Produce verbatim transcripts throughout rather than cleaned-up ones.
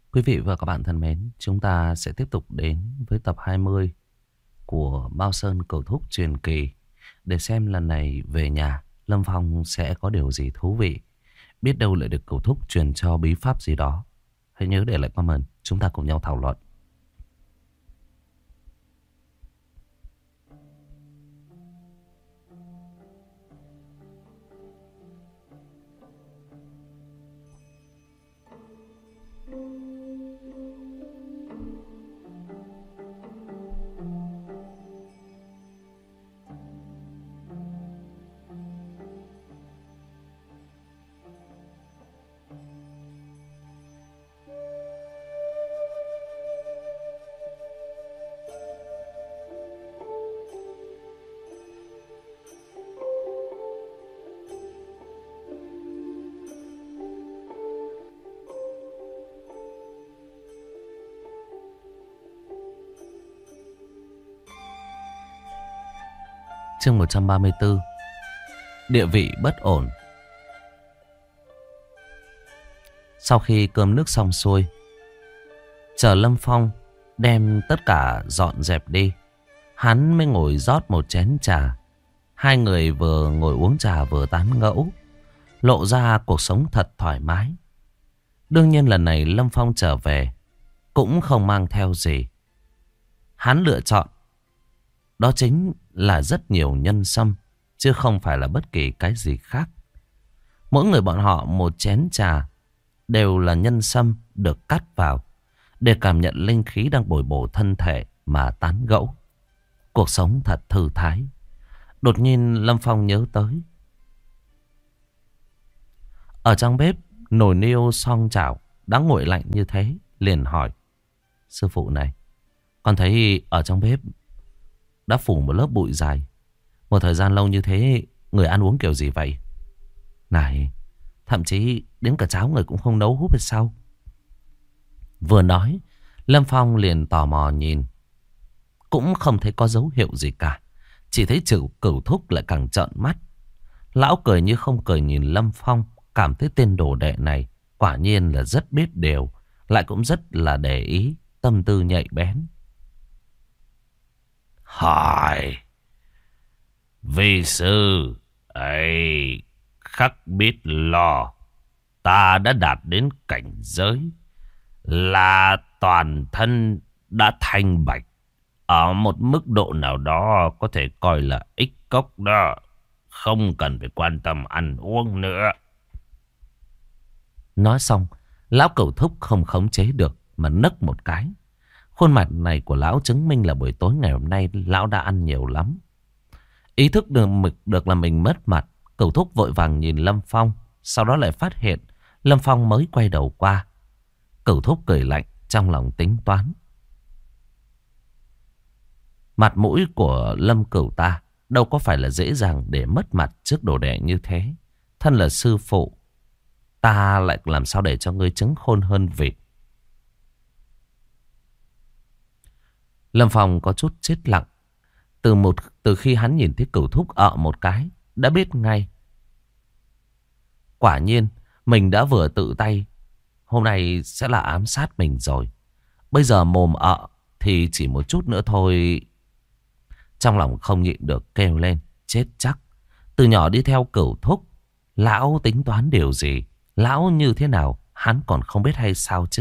Quý vị và các bạn thân mến, chúng ta sẽ tiếp tục đến với tập hai mươi của Mao Sơn Cửu Thúc truyền kỳ để xem lần này về nhà Lâm Phong sẽ có điều gì thú vị. Biết đâu lại được Cửu Thúc truyền cho bí pháp gì đó. Hãy nhớ để lại comment, chúng ta cùng nhau thảo luận. Chương một trăm ba mươi tư. Địa vị bất ổn. Sau khi cơm nước xong xuôi, chờ Lâm Phong đem tất cả dọn dẹp đi, hắn mới ngồi rót một chén trà. Hai người vừa ngồi uống trà vừa tán gẫu, lộ ra cuộc sống thật thoải mái. Đương nhiên lần này Lâm Phong trở về cũng không mang theo gì. Hắn lựa chọn đó chính là rất nhiều nhân sâm, chứ không phải là bất kỳ cái gì khác. Mỗi người bọn họ một chén trà đều là nhân sâm được cắt vào để cảm nhận linh khí đang bồi bổ thân thể mà tán gẫu. Cuộc sống thật thư thái. Đột nhiên Lâm Phong nhớ tới, ở trong bếp nồi niêu song chảo đã nguội lạnh như thế, liền hỏi: sư phụ này, con thấy ở trong bếp đã phủ một lớp bụi dày, một thời gian lâu như thế, người ăn uống kiểu gì vậy? Này, thậm chí đến cả cháo người cũng không nấu húp hay sao? Vừa nói, Lâm Phong liền tò mò nhìn. Cũng không thấy có dấu hiệu gì cả, chỉ thấy chữ Cửu Thúc lại càng trợn mắt. Lão cười như không cười nhìn Lâm Phong, cảm thấy tên đồ đệ này quả nhiên là rất biết điều, lại cũng rất là để ý, tâm tư nhạy bén. Hỏi, vi sư ấy khắc biết lo, ta đã đạt đến cảnh giới là toàn thân đã thanh bạch, ở một mức độ nào đó có thể coi là ích cốc đó, không cần phải quan tâm ăn uống nữa. Nói xong, lão Cửu Thúc không khống chế được mà nấc một cái. Khuôn mặt này của lão chứng minh là buổi tối ngày hôm nay lão đã ăn nhiều lắm. Ý thức được mực được là mình mất mặt, Cửu Thúc vội vàng nhìn Lâm Phong, sau đó lại phát hiện Lâm Phong mới quay đầu qua. Cửu Thúc cười lạnh, trong lòng tính toán. Mặt mũi của Lâm Cửu ta đâu có phải là dễ dàng để mất mặt trước đồ đệ như thế. Thân là sư phụ, ta lại làm sao để cho ngươi trứng khôn hơn vịt. Lâm Phong có chút chết lặng. Từ một từ khi hắn nhìn thấy Cửu Thúc ợ một cái, đã biết ngay. Quả nhiên, mình đã vừa tự tay, hôm nay sẽ là ám sát mình rồi. Bây giờ mồm ợ thì chỉ một chút nữa thôi. Trong lòng không nhịn được kêu lên, chết chắc. Từ nhỏ đi theo Cửu Thúc, lão tính toán điều gì, lão như thế nào, hắn còn không biết hay sao chứ.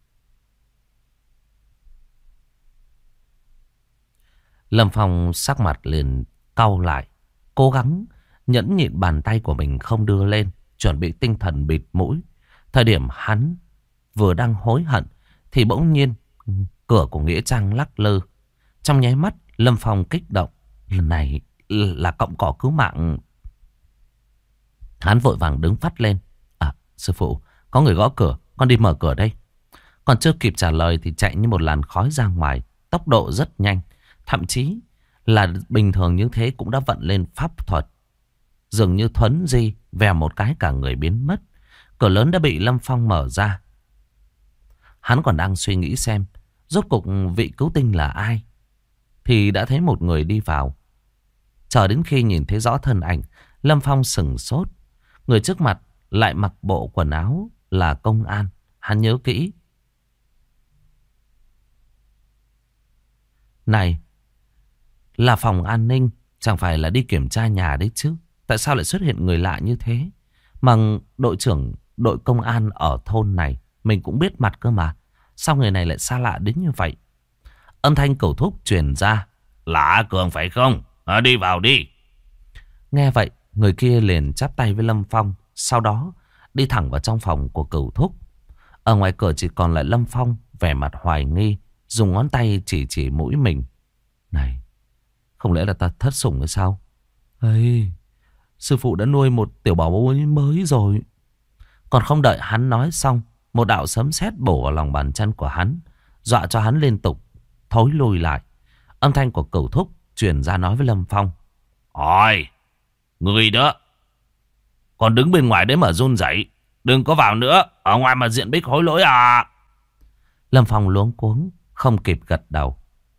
Lâm Phong sắc mặt liền cau lại, cố gắng nhẫn nhịn bàn tay của mình không đưa lên, chuẩn bị tinh thần bịt mũi. Thời điểm hắn vừa đang hối hận thì bỗng nhiên cửa của nghĩa trang lắc lư. Trong nháy mắt Lâm Phong kích động, lần này là cọng cỏ cứu mạng. Hắn vội vàng đứng phắt lên. À, sư phụ, có người gõ cửa, con đi mở cửa đây. Còn chưa kịp trả lời thì chạy như một làn khói ra ngoài, tốc độ rất nhanh. Thậm chí là bình thường như thế cũng đã vận lên pháp thuật. Dường như thuấn di, vèo một cái cả người biến mất. Cửa lớn đã bị Lâm Phong mở ra. Hắn còn đang suy nghĩ xem rốt cuộc vị cứu tinh là ai, thì đã thấy một người đi vào. Chờ đến khi nhìn thấy rõ thân ảnh, Lâm Phong sừng sốt. Người trước mặt lại mặc bộ quần áo là công an. Hắn nhớ kỹ, Này, là phòng an ninh, chẳng phải là đi kiểm tra nhà đấy chứ? Tại sao lại xuất hiện người lạ như thế? Mà đội trưởng đội công an ở thôn này mình cũng biết mặt cơ mà. Sao người này lại xa lạ đến như vậy? Âm thanh Cửu Thúc truyền ra. Là A Cường phải không? À, đi vào đi. Nghe vậy, người kia liền chắp tay với Lâm Phong. Sau đó đi thẳng vào trong phòng của Cửu Thúc. Ở ngoài cửa chỉ còn lại Lâm Phong, vẻ mặt hoài nghi, dùng ngón tay chỉ chỉ mũi mình. Này, không lẽ là ta thất sủng hay sao? Ê, sư phụ đã nuôi một tiểu bảo bối mới rồi. Còn không đợi hắn nói xong, một đạo sấm sét bổ vào lòng bàn chân của hắn, dọa cho hắn liên tục thối lùi lại. Âm thanh của Cửu Thúc truyền ra nói với Lâm Phong. Ôi, người đó, còn đứng bên ngoài đấy mà run rẩy, đừng có vào nữa, ở ngoài mà diện bích hối lỗi à. Lâm Phong luống cuống, không kịp gật đầu.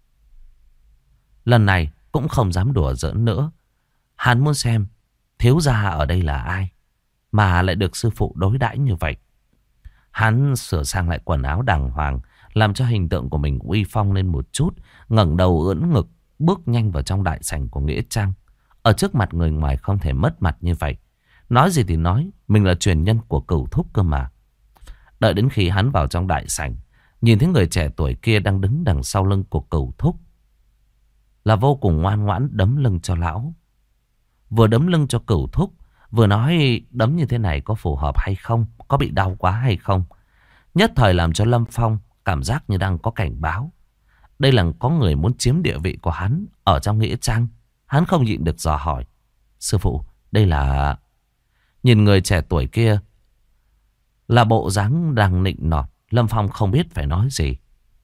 Lần này cũng không dám đùa giỡn nữa. Hắn muốn xem thiếu gia ở đây là ai mà lại được sư phụ đối đãi như vậy. Hắn sửa sang lại quần áo đàng hoàng, làm cho hình tượng của mình uy phong lên một chút, ngẩng đầu ưỡn ngực, bước nhanh vào trong đại sảnh của Nghĩa Trang. Ở trước mặt người ngoài không thể mất mặt như vậy. Nói gì thì nói, mình là truyền nhân của Cửu Thúc cơ mà. Đợi đến khi hắn vào trong đại sảnh, nhìn thấy người trẻ tuổi kia đang đứng đằng sau lưng của Cửu Thúc, là vô cùng ngoan ngoãn đấm lưng cho lão. Vừa đấm lưng cho Cửu Thúc, vừa nói đấm như thế này có phù hợp hay không, có bị đau quá hay không. Nhất thời làm cho Lâm Phong cảm giác như đang có cảnh báo. Đây là có người muốn chiếm địa vị của hắn ở trong Nghĩa Trang. Hắn không nhịn được dò hỏi. Sư phụ, đây là... Nhìn người trẻ tuổi kia là bộ dáng đang nịnh nọt, Lâm Phong không biết phải nói gì.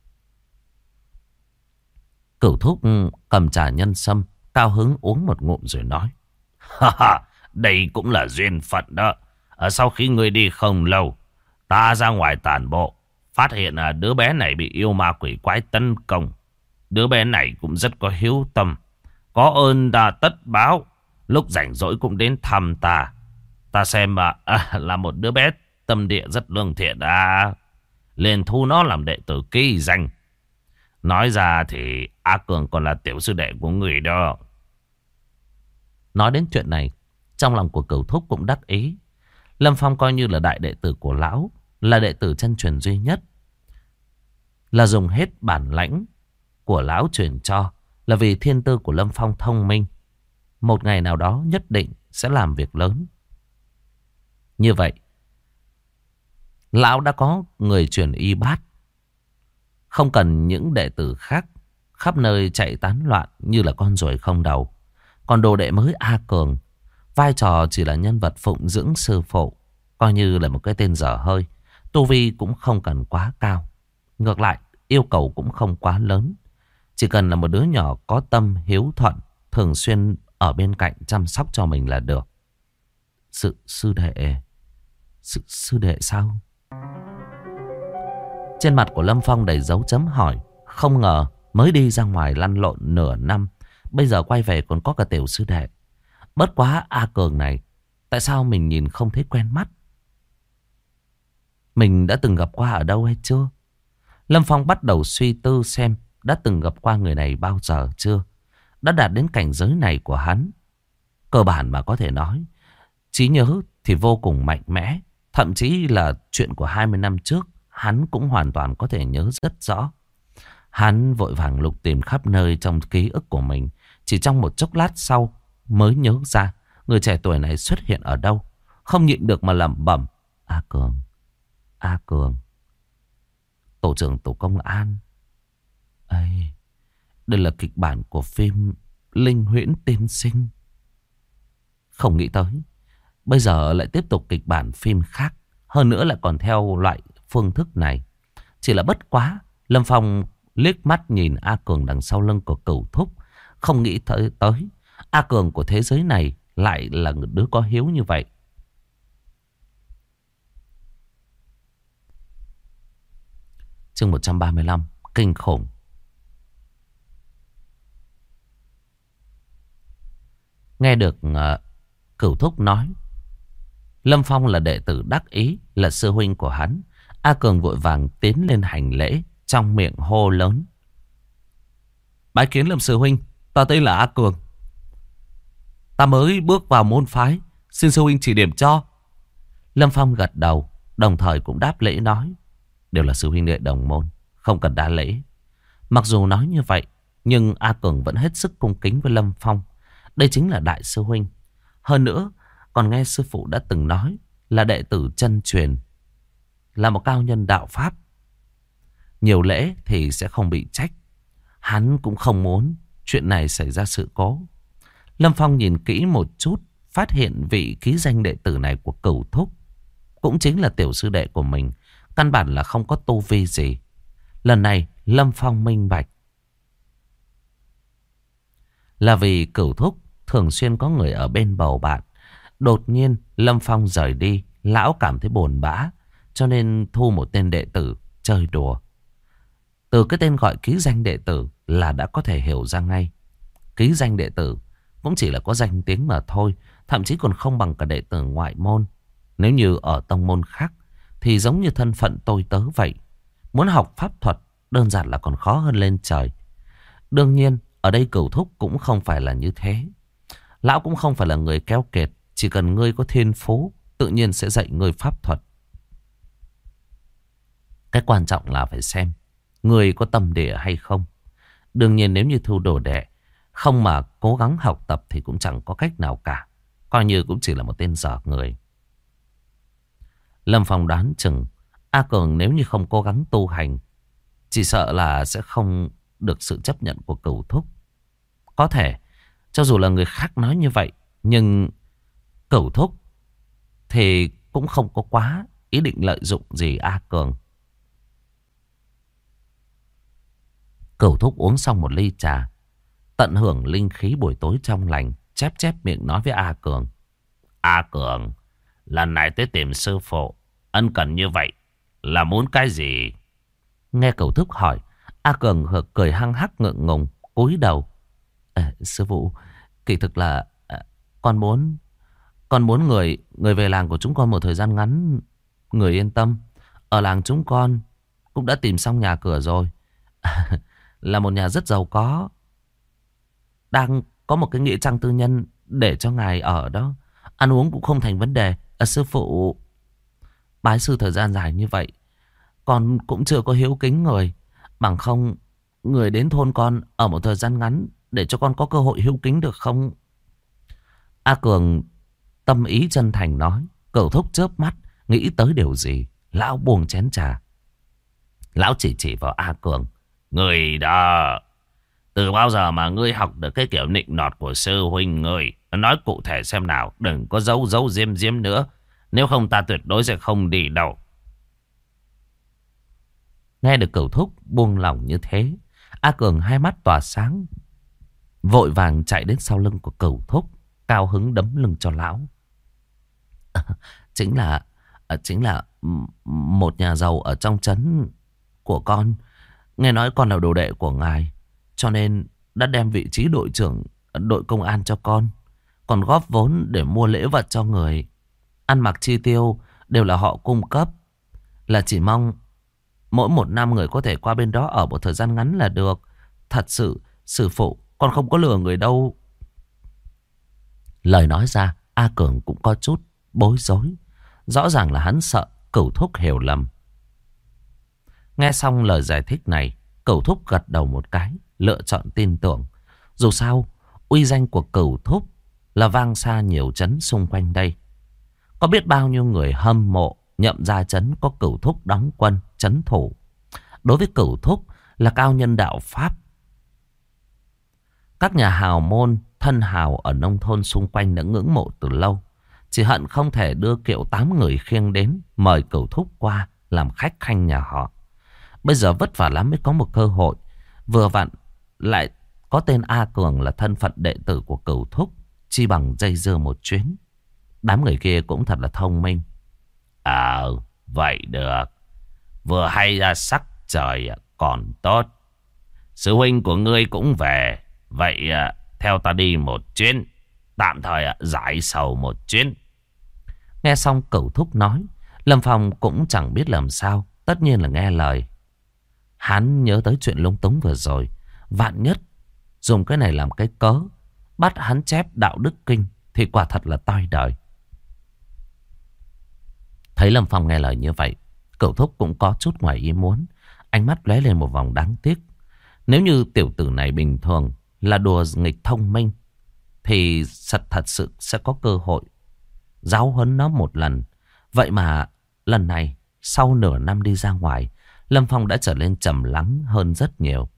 Cửu Thúc cầm trà nhân sâm, cao hứng uống một ngụm rồi nói. Ha ha, đây cũng là duyên phận đó. Ở sau khi ngươi đi không lâu, ta ra ngoài tản bộ, phát hiện là đứa bé này bị yêu ma quỷ quái tấn công. Đứa bé này cũng rất có hiếu tâm, có ơn ta tất báo, lúc rảnh rỗi cũng đến thăm ta. Ta xem mà à, là một đứa bé tâm địa rất lương thiện à. Liền thu nó làm đệ tử ký danh. Nói ra thì A Cường còn là tiểu sư đệ của người đó. Nói đến chuyện này, trong lòng của Cửu Thúc cũng đắc ý. Lâm Phong coi như là đại đệ tử của lão, là đệ tử chân truyền duy nhất, là dùng hết bản lãnh của lão truyền cho, là vì thiên tư của Lâm Phong thông minh, một ngày nào đó nhất định sẽ làm việc lớn. Như vậy, lão đã có người truyền y bát, không cần những đệ tử khác khắp nơi chạy tán loạn như là con ruồi không đầu. Còn đồ đệ mới A Cường, vai trò chỉ là nhân vật phụng dưỡng sư phụ, coi như là một cái tên dở hơi. Tu vi cũng không cần quá cao, ngược lại yêu cầu cũng không quá lớn. Chỉ cần là một đứa nhỏ có tâm hiếu thuận, thường xuyên ở bên cạnh chăm sóc cho mình là được. Sự sư đệ... Sự sư đệ sao? Trên mặt của Lâm Phong đầy dấu chấm hỏi. Không ngờ mới đi ra ngoài lăn lộn nửa năm, bây giờ quay về còn có cả tiểu sư đệ. Bất quá A Cường này, tại sao mình nhìn không thấy quen mắt? Mình đã từng gặp qua ở đâu hay chưa? Lâm Phong bắt đầu suy tư xem đã từng gặp qua người này bao giờ chưa. Đã đạt đến cảnh giới này của hắn, cơ bản mà có thể nói, trí nhớ thì vô cùng mạnh mẽ. Thậm chí là chuyện của hai mươi năm trước, hắn cũng hoàn toàn có thể nhớ rất rõ. Hắn vội vàng lục tìm khắp nơi trong ký ức của mình. Chỉ trong một chốc lát sau mới nhớ ra người trẻ tuổi này xuất hiện ở đâu. Không nhịn được mà lẩm bẩm. A Cường, A Cường, tổ trưởng tổ công an. Ây, đây là kịch bản của phim Linh Huyễn Tiên Sinh. Không nghĩ tới bây giờ lại tiếp tục kịch bản phim khác, hơn nữa lại còn theo loại phương thức này. Chỉ là bất quá, Lâm Phong liếc mắt nhìn A Cường đằng sau lưng của Cửu Thúc, không nghĩ tới, tới A Cường của thế giới này lại là đứa có hiếu như vậy. Chương một trăm ba mươi lăm, kinh khủng. Nghe được uh, Cửu Thúc nói Lâm Phong là đệ tử đắc ý, là sư huynh của hắn, A Cường vội vàng tiến lên hành lễ, trong miệng hô lớn. Bái kiến Lâm sư huynh. Ta tên là A Cường. Ta mới bước vào môn phái, xin sư huynh chỉ điểm cho. Lâm Phong gật đầu, đồng thời cũng đáp lễ nói. Đều là sư huynh đệ đồng môn, không cần đa lễ. Mặc dù nói như vậy, nhưng A Cường vẫn hết sức cung kính với Lâm Phong. Đây chính là đại sư huynh. Hơn nữa, còn nghe sư phụ đã từng nói là đệ tử chân truyền, là một cao nhân đạo pháp. Nhiều lễ thì sẽ không bị trách. Hắn cũng không muốn chuyện này xảy ra sự cố. Lâm Phong nhìn kỹ một chút, phát hiện vị ký danh đệ tử này của Cửu Thúc cũng chính là tiểu sư đệ của mình, căn bản là không có tu vi gì. Lần này Lâm Phong minh bạch, là vì Cửu Thúc thường xuyên có người ở bên bầu bạn. Đột nhiên Lâm Phong rời đi, lão cảm thấy buồn bã, cho nên thu một tên đệ tử chơi đùa. Từ cái tên gọi ký danh đệ tử là đã có thể hiểu ra ngay. Ký danh đệ tử cũng chỉ là có danh tiếng mà thôi, thậm chí còn không bằng cả đệ tử ngoại môn. Nếu như ở tông môn khác thì giống như thân phận tôi tớ vậy. Muốn học pháp thuật đơn giản là còn khó hơn lên trời. Đương nhiên ở đây Cửu Thúc cũng không phải là như thế. Lão cũng không phải là người keo kiệt. Chỉ cần ngươi có thiên phú, tự nhiên sẽ dạy ngươi pháp thuật. Cái quan trọng là phải xem ngươi có tâm địa hay không. Đương nhiên nếu như thu đồ đệ không mà cố gắng học tập thì cũng chẳng có cách nào cả. Coi như cũng chỉ là một tên dở người. Lâm Phong đoán chừng A Cường nếu như không cố gắng tu hành, chỉ sợ là sẽ không được sự chấp nhận của Cửu Thúc. Có thể cho dù là người khác nói như vậy, nhưng Cửu Thúc thì cũng không có quá ý định lợi dụng gì A Cường. Cửu Thúc uống xong một ly trà, tận hưởng linh khí buổi tối trong lành, chép chép miệng nói với A Cường. A Cường, lần này tới tìm sư phụ, ân cần như vậy là muốn cái gì? Nghe Cửu Thúc hỏi, A Cường cười hăng hắc ngượng ngùng, cúi đầu. À, sư phụ, kỳ thực là à, con muốn con muốn người người về làng của chúng con một thời gian ngắn. Người yên tâm, ở làng chúng con cũng đã tìm xong nhà cửa rồi. Là một nhà rất giàu có, đang có một cái nghĩa trang tư nhân để cho ngài ở đó. Ăn uống cũng không thành vấn đề. À, sư phụ, bái sư thời gian dài như vậy, con cũng chưa có hiếu kính người. Bằng không, người đến thôn con ở một thời gian ngắn để cho con có cơ hội hiếu kính được không? A Cường tâm ý chân thành nói. Cửu Thúc chớp mắt, nghĩ tới điều gì. Lão buông chén trà. Lão chỉ chỉ vào A Cường. Người đó, từ bao giờ mà ngươi học được cái kiểu nịnh nọt của sư huynh ngươi? Nói cụ thể xem nào, đừng có giấu giấu diêm diêm nữa. Nếu không ta tuyệt đối sẽ không đi đâu. Nghe được Cửu Thúc buông lỏng như thế, A Cường hai mắt tỏa sáng, vội vàng chạy đến sau lưng của Cửu Thúc, cao hứng đấm lưng cho lão. À, chính là à, chính là một nhà giàu ở trong trấn của con. Nghe nói con là đồ đệ của ngài, cho nên đã đem vị trí đội trưởng đội công an cho con. Còn góp vốn để mua lễ vật cho người. Ăn mặc chi tiêu đều là họ cung cấp. Là chỉ mong mỗi một năm người có thể qua bên đó ở một thời gian ngắn là được. Thật sự, sư phụ, con không có lừa người đâu. Lời nói ra, A Cường cũng có chút bối rối. Rõ ràng là hắn sợ Cửu Thúc hiểu lầm. Nghe xong lời giải thích này, Cửu Thúc gật đầu một cái, lựa chọn tin tưởng. Dù sao, uy danh của Cửu Thúc là vang xa nhiều trấn xung quanh đây. Có biết bao nhiêu người hâm mộ Nhậm Gia trấn có Cửu Thúc đóng quân trấn thủ. Đối với Cửu Thúc là cao nhân đạo pháp. Các nhà hào môn, thân hào ở nông thôn xung quanh đã ngưỡng mộ từ lâu. Chỉ hận không thể đưa kiệu tám người khiêng đến, mời Cửu Thúc qua làm khách khanh nhà họ. Bây giờ vất vả lắm mới có một cơ hội. Vừa vặn lại có tên A Cường là thân phận đệ tử của Cửu Thúc, chi bằng dây dưa một chuyến. Đám người kia cũng thật là thông minh. Ờ, à, vậy được. Vừa hay ra sắc trời còn tốt. Sư huynh của ngươi cũng về. Vậy theo ta đi một chuyến. Tạm thời giải sầu một chuyến. Nghe xong Cửu Thúc nói, Lâm Phong cũng chẳng biết làm sao. Tất nhiên là nghe lời. Hắn nhớ tới chuyện lung túng vừa rồi. Vạn nhất dùng cái này làm cái cớ bắt hắn chép đạo đức kinh thì quả thật là toi đời. Thấy Lâm Phong nghe lời như vậy, Cửu Thúc cũng có chút ngoài ý muốn. Ánh mắt lóe lên một vòng đáng tiếc. Nếu như tiểu tử này bình thường là đùa nghịch thông minh thì thật thật sự sẽ có cơ hội giáo huấn nó một lần. Vậy mà lần này sau nửa năm đi ra ngoài, Lâm Phong đã trở nên trầm lắng hơn rất nhiều.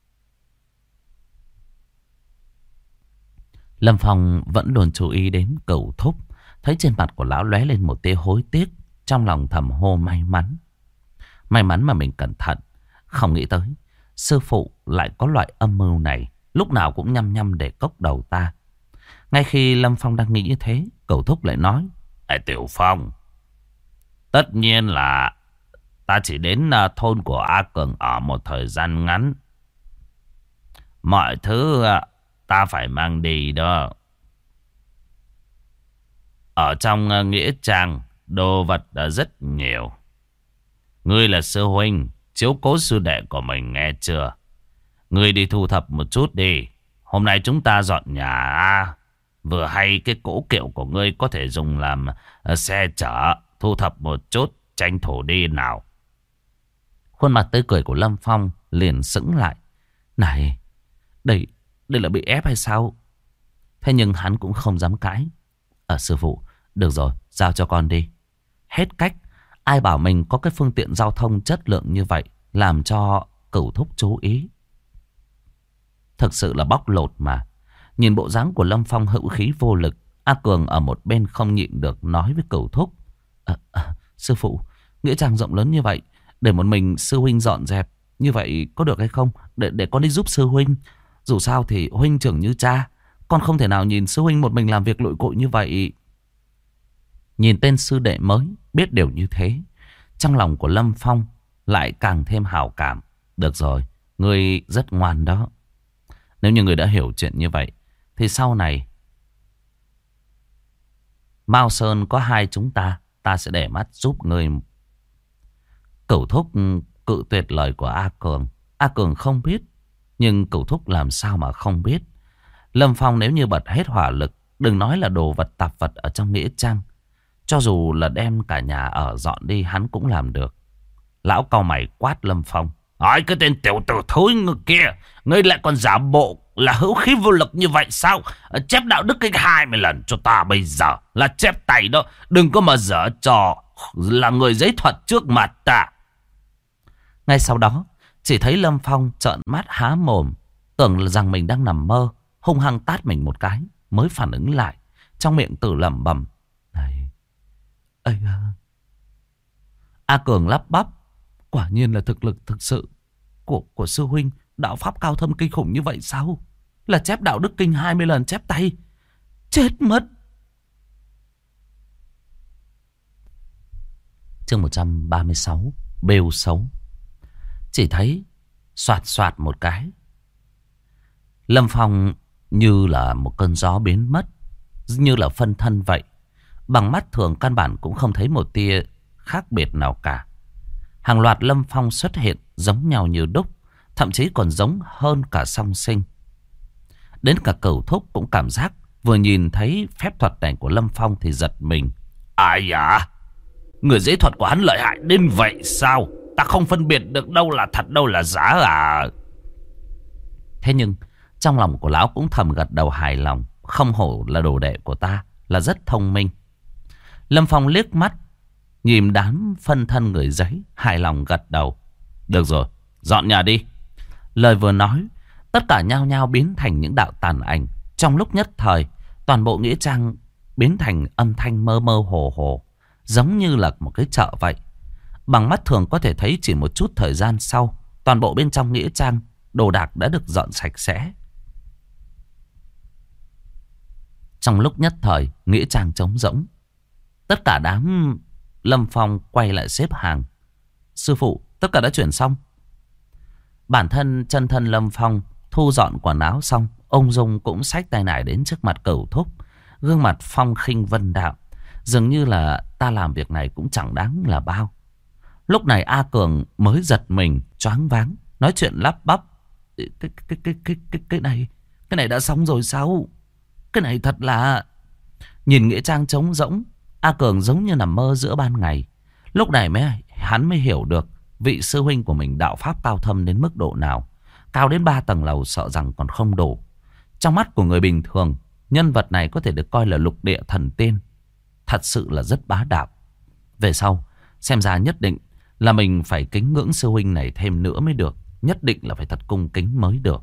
Lâm Phong vẫn luôn chú ý đến Cửu Thúc. Thấy trên mặt của lão lóe lên một tia hối tiếc, trong lòng thầm hô may mắn. May mắn mà mình cẩn thận. Không nghĩ tới sư phụ lại có loại âm mưu này, lúc nào cũng nhăm nhăm để cốc đầu ta. Ngay khi Lâm Phong đang nghĩ như thế, Cửu Thúc lại nói: Ê Tiểu Phong, tất nhiên là ta chỉ đến thôn của A Cường ở một thời gian ngắn. Mọi thứ ta phải mang đi đó. Ở trong nghĩa trang, đồ vật đã rất nhiều. Ngươi là sư huynh, chiếu cố sư đệ của mình nghe chưa? Ngươi đi thu thập một chút đi. Hôm nay chúng ta dọn nhà. Vừa hay cái cỗ kiệu của ngươi có thể dùng làm xe chở. Thu thập một chút, tranh thủ đi nào. Khuôn mặt tươi cười của Lâm Phong liền sững lại. Này, đây, đây là bị ép hay sao? Thế nhưng hắn cũng không dám cãi. Ờ sư phụ, được rồi, giao cho con đi. Hết cách, ai bảo mình có cái phương tiện giao thông chất lượng như vậy, làm cho Cửu Thúc chú ý. Thực sự là bóc lột mà. Nhìn bộ dáng của Lâm Phong hữu khí vô lực, A Cường ở một bên không nhịn được nói với Cửu Thúc: à, à, sư phụ, nghĩa trang rộng lớn như vậy, để một mình sư huynh dọn dẹp như vậy có được hay không? Để, để con đi giúp sư huynh. Dù sao thì huynh trưởng như cha, con không thể nào nhìn sư huynh một mình làm việc lội cội như vậy. Nhìn tên sư đệ mới biết điều như thế, trong lòng của Lâm Phong lại càng thêm hảo cảm. Được rồi, ngươi rất ngoan đó. Nếu như ngươi đã hiểu chuyện như vậy, thì sau này Mao Sơn có hai chúng ta, ta sẽ để mắt giúp ngươi. Cửu Thúc cự tuyệt lời của A Cường. A Cường không biết, nhưng Cửu Thúc làm sao mà không biết. Lâm Phong nếu như bật hết hỏa lực, đừng nói là đồ vật tạp vật ở trong nghĩa trang, cho dù là đem cả nhà ở dọn đi hắn cũng làm được. Lão cau mày quát Lâm Phong: Hỏi cái tên tiểu tử thối ngực kia, ngươi lại còn giả bộ là hữu khí vô lực như vậy sao? Chép đạo đức kinh hai mươi lần cho ta bây giờ là chép tay đó. Đừng có mà dở trò là người giấy thuật trước mặt ta. Ngay sau đó, chỉ thấy Lâm Phong trợn mắt há mồm, tưởng rằng mình đang nằm mơ, hung hăng tát mình một cái, mới phản ứng lại, trong miệng tự lẩm bẩm: Này, ây à. A Cường lắp bắp: Quả nhiên là thực lực thực sự của, của sư huynh, đạo pháp cao thâm kinh khủng như vậy sao? Là chép đạo đức kinh hai mươi lần chép tay. Chết mất. Chương một trăm ba mươi sáu, bêu xấu. Chỉ thấy soạt soạt một cái, Lâm Phong như là một cơn gió biến mất, như là phân thân vậy. Bằng mắt thường căn bản cũng không thấy một tia khác biệt nào cả. Hàng loạt Lâm Phong xuất hiện giống nhau như đúc, thậm chí còn giống hơn cả song sinh. Đến cả Cửu Thúc cũng cảm giác vừa nhìn thấy phép thuật này của Lâm Phong thì giật mình. Ai à? Người giấy thuật của hắn lợi hại đến vậy sao? Ta không phân biệt được đâu là thật đâu là giả à? Thế nhưng trong lòng của lão cũng thầm gật đầu hài lòng. Không hổ là đồ đệ của ta, là rất thông minh. Lâm Phong liếc mắt nhìn đám phân thân người giấy, hài lòng gật đầu. Được rồi, dọn nhà đi. Lời vừa nói, tất cả nhao nhao biến thành những đạo tàn ảnh. Trong lúc nhất thời, toàn bộ nghĩa trang biến thành âm thanh mơ mơ hồ hồ, giống như là một cái chợ vậy. Bằng mắt thường có thể thấy chỉ một chút thời gian sau, toàn bộ bên trong nghĩa trang, đồ đạc đã được dọn sạch sẽ. Trong lúc nhất thời, nghĩa trang trống rỗng. Tất cả đám Lâm Phong quay lại xếp hàng. Sư phụ, tất cả đã chuyển xong. Bản thân chân thân Lâm Phong thu dọn quần áo xong, ông Dung cũng xách tay nải đến trước mặt Cửu Thúc, gương mặt phong khinh vân đạm, dường như là ta làm việc này cũng chẳng đáng là bao. Lúc này A Cường mới giật mình, choáng váng, nói chuyện lắp bắp. Cái, cái, cái, cái, cái, cái này, cái này đã xong rồi sao? Cái này thật là... Nhìn nghĩa trang trống rỗng, A Cường giống như nằm mơ giữa ban ngày. Lúc này mới hắn mới hiểu được vị sư huynh của mình đạo pháp cao thâm đến mức độ nào. Cao đến ba tầng lầu sợ rằng còn không đủ. Trong mắt của người bình thường, nhân vật này có thể được coi là lục địa thần tiên. Thật sự là rất bá đạo. Về sau, xem ra nhất định là mình phải kính ngưỡng sư huynh này thêm nữa mới được. Nhất định là phải thật cung kính mới được.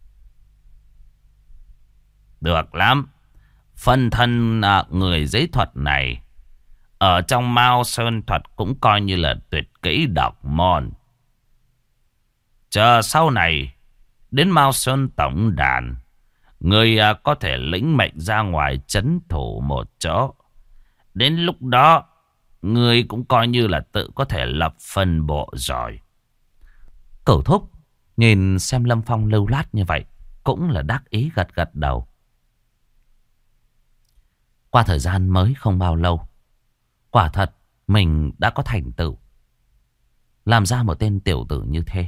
Được lắm. Phân thân à, người giấy thuật này ở trong Mao Sơn thuật cũng coi như là tuyệt kỹ độc môn. Chờ sau này đến Mao Sơn tổng đàn, người à, có thể lĩnh mệnh ra ngoài trấn thủ một chỗ. Đến lúc đó, người cũng coi như là tự có thể lập phân bộ rồi. Cửu thúc nhìn xem Lâm Phong lưu lát như vậy, cũng là đắc ý gật gật đầu. Qua thời gian mới không bao lâu, quả thật mình đã có thành tựu, làm ra một tên tiểu tử như thế.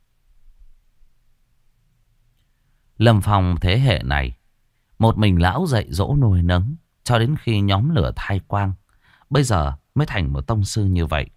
Lâm Phong thế hệ này, một mình lão dạy dỗ nuôi nấng cho đến khi nhóm lửa thai quang, bây giờ mới thành một tông sư như vậy.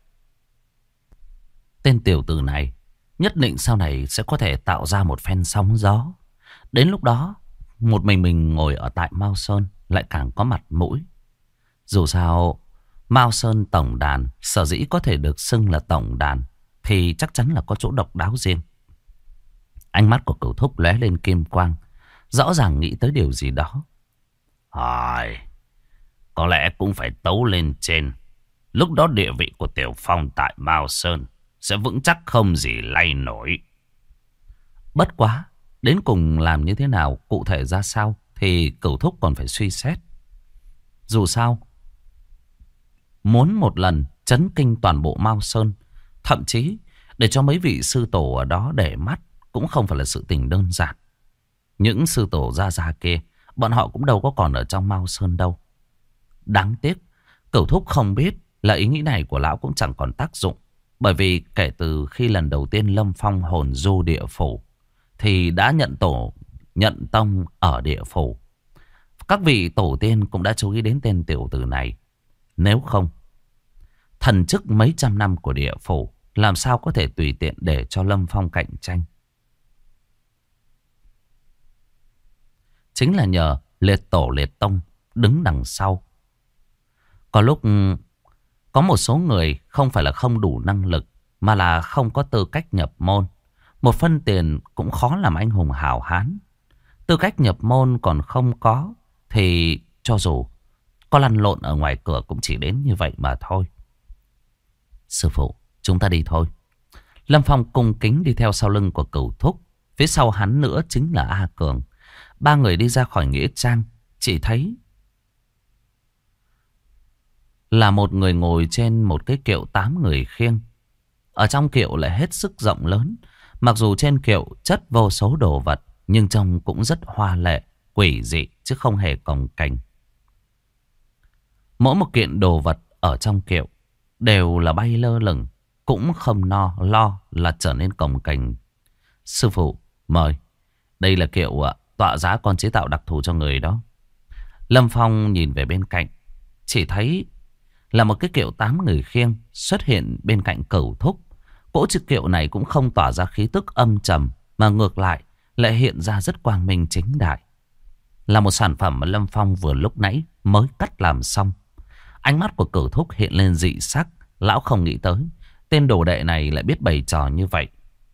Tên tiểu tử này nhất định sau này sẽ có thể tạo ra một phen sóng gió. Đến lúc đó, một mình mình ngồi ở tại Mao Sơn lại càng có mặt mũi. Dù sao, Mao Sơn tổng đàn sở dĩ có thể được xưng là tổng đàn thì chắc chắn là có chỗ độc đáo riêng. Ánh mắt của Cửu thúc lóe lên kim quang, rõ ràng nghĩ tới điều gì đó. Hỏi, có lẽ cũng phải tấu lên trên. Lúc đó địa vị của Tiểu Phong tại Mao Sơn sẽ vững chắc không gì lay nổi. Bất quá, đến cùng làm như thế nào, cụ thể ra sao thì Cửu thúc còn phải suy xét. Dù sao, muốn một lần chấn kinh toàn bộ Mao Sơn, thậm chí để cho mấy vị sư tổ ở đó để mắt, cũng không phải là sự tình đơn giản. Những sư tổ gia gia kia, bọn họ cũng đâu có còn ở trong Mao Sơn đâu. Đáng tiếc, Cửu thúc không biết là ý nghĩ này của lão cũng chẳng còn tác dụng. Bởi vì kể từ khi lần đầu tiên Lâm Phong hồn du địa phủ thì đã nhận tổ, nhận tông ở địa phủ. Các vị tổ tiên cũng đã chú ý đến tên tiểu tử này. Nếu không, thần chức mấy trăm năm của địa phủ làm sao có thể tùy tiện để cho Lâm Phong cạnh tranh. Chính là nhờ liệt tổ liệt tông đứng đằng sau. Có lúc có một số người không phải là không đủ năng lực, mà là không có tư cách nhập môn. Một phân tiền cũng khó làm anh hùng hảo hán. Tư cách nhập môn còn không có, thì cho dù có lăn lộn ở ngoài cửa cũng chỉ đến như vậy mà thôi. Sư phụ, chúng ta đi thôi. Lâm Phong cung kính đi theo sau lưng của Cửu thúc. Phía sau hắn nữa chính là A Cường. Ba người đi ra khỏi nghĩa trang, chỉ thấy là một người ngồi trên một cái kiệu tám người khiêng. Ở trong kiệu lại hết sức rộng lớn. Mặc dù trên kiệu chất vô số đồ vật, nhưng trông cũng rất hoa lệ, quỷ dị chứ không hề cồng kềnh. Mỗi một kiện đồ vật ở trong kiệu đều là bay lơ lửng, cũng không no lo là trở nên cồng kềnh. Sư phụ, mời. Đây là kiệu ạ, tọa giá con chế tạo đặc thù cho người đó. Lâm Phong nhìn về bên cạnh, chỉ thấy là một cái kiệu tám người khiêng xuất hiện bên cạnh Cửu thúc. Cỗ chiếc kiệu này cũng không tỏa ra khí tức âm trầm, mà ngược lại lại hiện ra rất quang minh chính đại. Là một sản phẩm mà Lâm Phong vừa lúc nãy mới cắt làm xong. Ánh mắt của Cửu thúc hiện lên dị sắc. Lão không nghĩ tới tên đồ đệ này lại biết bày trò như vậy.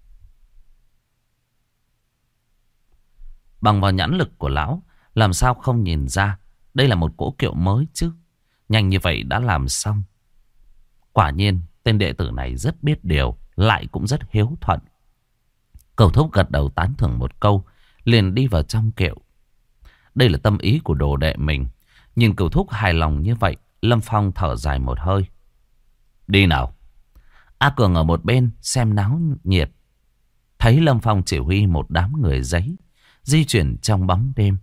Bằng vào nhãn lực của lão, làm sao không nhìn ra đây là một cỗ kiệu mới chứ. Nhanh như vậy đã làm xong. Quả nhiên tên đệ tử này rất biết điều, lại cũng rất hiếu thuận. Cửu thúc gật đầu tán thưởng một câu, liền đi vào trong kiệu. Đây là tâm ý của đồ đệ mình. Nhìn Cửu thúc hài lòng như vậy, Lâm Phong thở dài một hơi. Đi nào. A Cường ở một bên xem náo nhiệt, thấy Lâm Phong chỉ huy một đám người giấy di chuyển trong bóng đêm.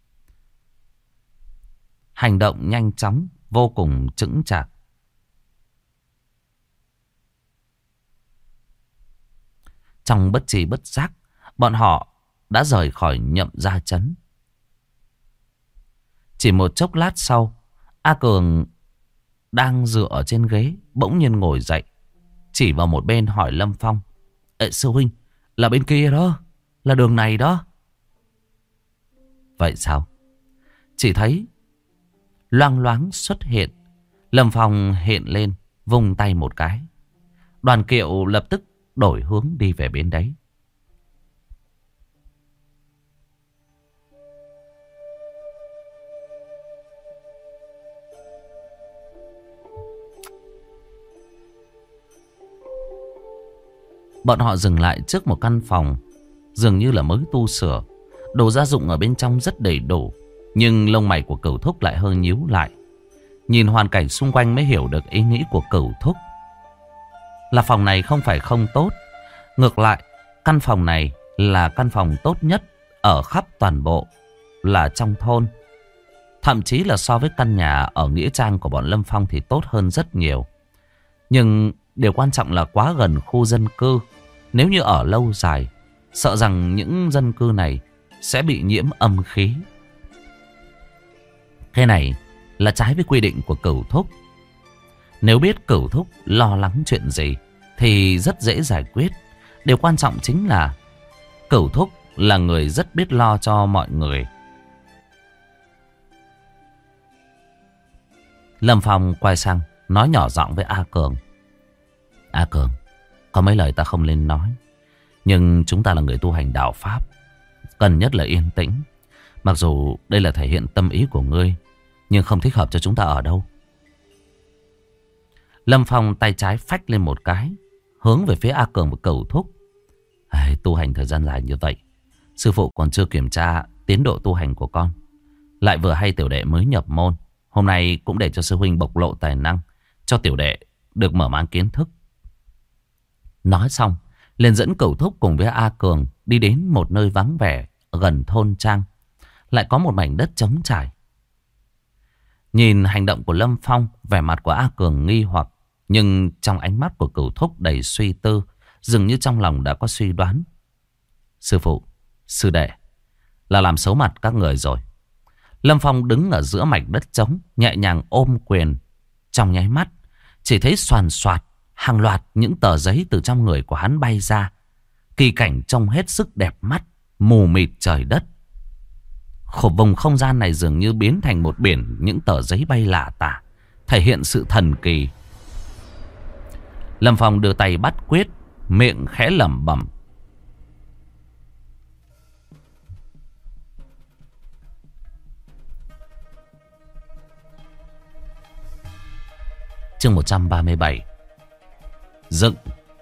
Hành động nhanh chóng, vô cùng chững chạc. Trong bất tri bất giác, bọn họ đã rời khỏi Nhậm Gia trấn. Chỉ một chốc lát sau, A Cường đang dựa ở trên ghế bỗng nhiên ngồi dậy, chỉ vào một bên hỏi Lâm Phong: Ê sư huynh, là bên kia đó, là đường này đó. Vậy sao? Chỉ thấy loang loáng xuất hiện. Lâm Phong hiện lên, vung tay một cái. Đoàn Kiệu lập tức đổi hướng đi về bên đấy. Bọn họ dừng lại trước một căn phòng dường như là mới tu sửa. Đồ gia dụng ở bên trong rất đầy đủ, nhưng lông mày của Cửu Thúc lại hơi nhíu lại. Nhìn hoàn cảnh xung quanh mới hiểu được ý nghĩ của Cửu Thúc. Là phòng này không phải không tốt. Ngược lại, căn phòng này là căn phòng tốt nhất ở khắp toàn bộ là trong thôn. Thậm chí là so với căn nhà ở Nghĩa Trang của bọn Lâm Phong thì tốt hơn rất nhiều. Nhưng điều quan trọng là quá gần khu dân cư. Nếu như ở lâu dài, sợ rằng những dân cư này sẽ bị nhiễm âm khí. Cái này là trái với quy định của Cửu Thúc. Nếu biết Cửu Thúc lo lắng chuyện gì thì rất dễ giải quyết. Điều quan trọng chính là Cửu Thúc là người rất biết lo cho mọi người. Lâm Phong quay sang nói nhỏ giọng với A Cường: A Cường, có mấy lời ta không nên nói, nhưng chúng ta là người tu hành đạo Pháp, cần nhất là yên tĩnh. Mặc dù đây là thể hiện tâm ý của ngươi, nhưng không thích hợp cho chúng ta ở đâu. Lâm Phong tay trái phách lên một cái, hướng về phía A Cường và Cửu Thúc. À, tu hành thời gian dài như vậy, sư phụ còn chưa kiểm tra tiến độ tu hành của con. Lại vừa hay tiểu đệ mới nhập môn, hôm nay cũng để cho sư huynh bộc lộ tài năng, cho tiểu đệ được mở mang kiến thức. Nói xong, liền dẫn Cửu Thúc cùng với A Cường đi đến một nơi vắng vẻ gần thôn trang. Lại có một mảnh đất trống trải. Nhìn hành động của Lâm Phong, vẻ mặt của A Cường nghi hoặc, nhưng trong ánh mắt của Cửu Thúc đầy suy tư, dường như trong lòng đã có suy đoán. Sư phụ, sư đệ, là làm xấu mặt các người rồi. Lâm Phong đứng ở giữa mảnh đất trống, nhẹ nhàng ôm quyền. Trong nháy mắt, chỉ thấy xoàn xoạt hàng loạt những tờ giấy từ trong người của hắn bay ra. Kỳ cảnh trông hết sức đẹp mắt, mù mịt trời đất. Khổ vùng không gian này dường như biến thành một biển những tờ giấy bay lả tả, thể hiện sự thần kỳ. Lâm Phong đưa tay bắt quyết, miệng khẽ lẩm bẩm: chương một trăm ba mươi bảy. Dựng.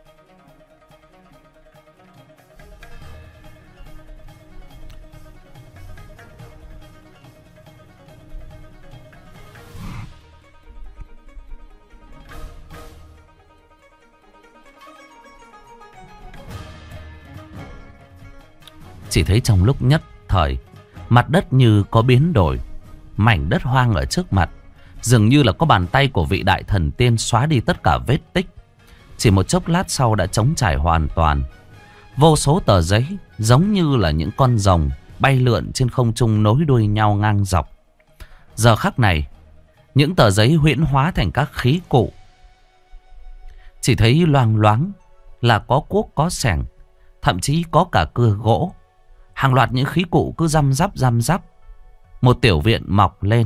Chỉ thấy trong lúc nhất thời, mặt đất như có biến đổi. Mảnh đất hoang ở trước mặt dường như là có bàn tay của vị đại thần tiên xóa đi tất cả vết tích. Chỉ một chốc lát sau đã trống trải hoàn toàn. Vô số tờ giấy giống như là những con rồng bay lượn trên không trung nối đuôi nhau ngang dọc. Giờ khắc này, những tờ giấy huyễn hóa thành các khí cụ. Chỉ thấy loang loáng là có cuốc có xẻng, thậm chí có cả cưa gỗ. Hàng loạt những khí cụ cứ răm rắp răm rắp. Một tiểu viện mọc lên.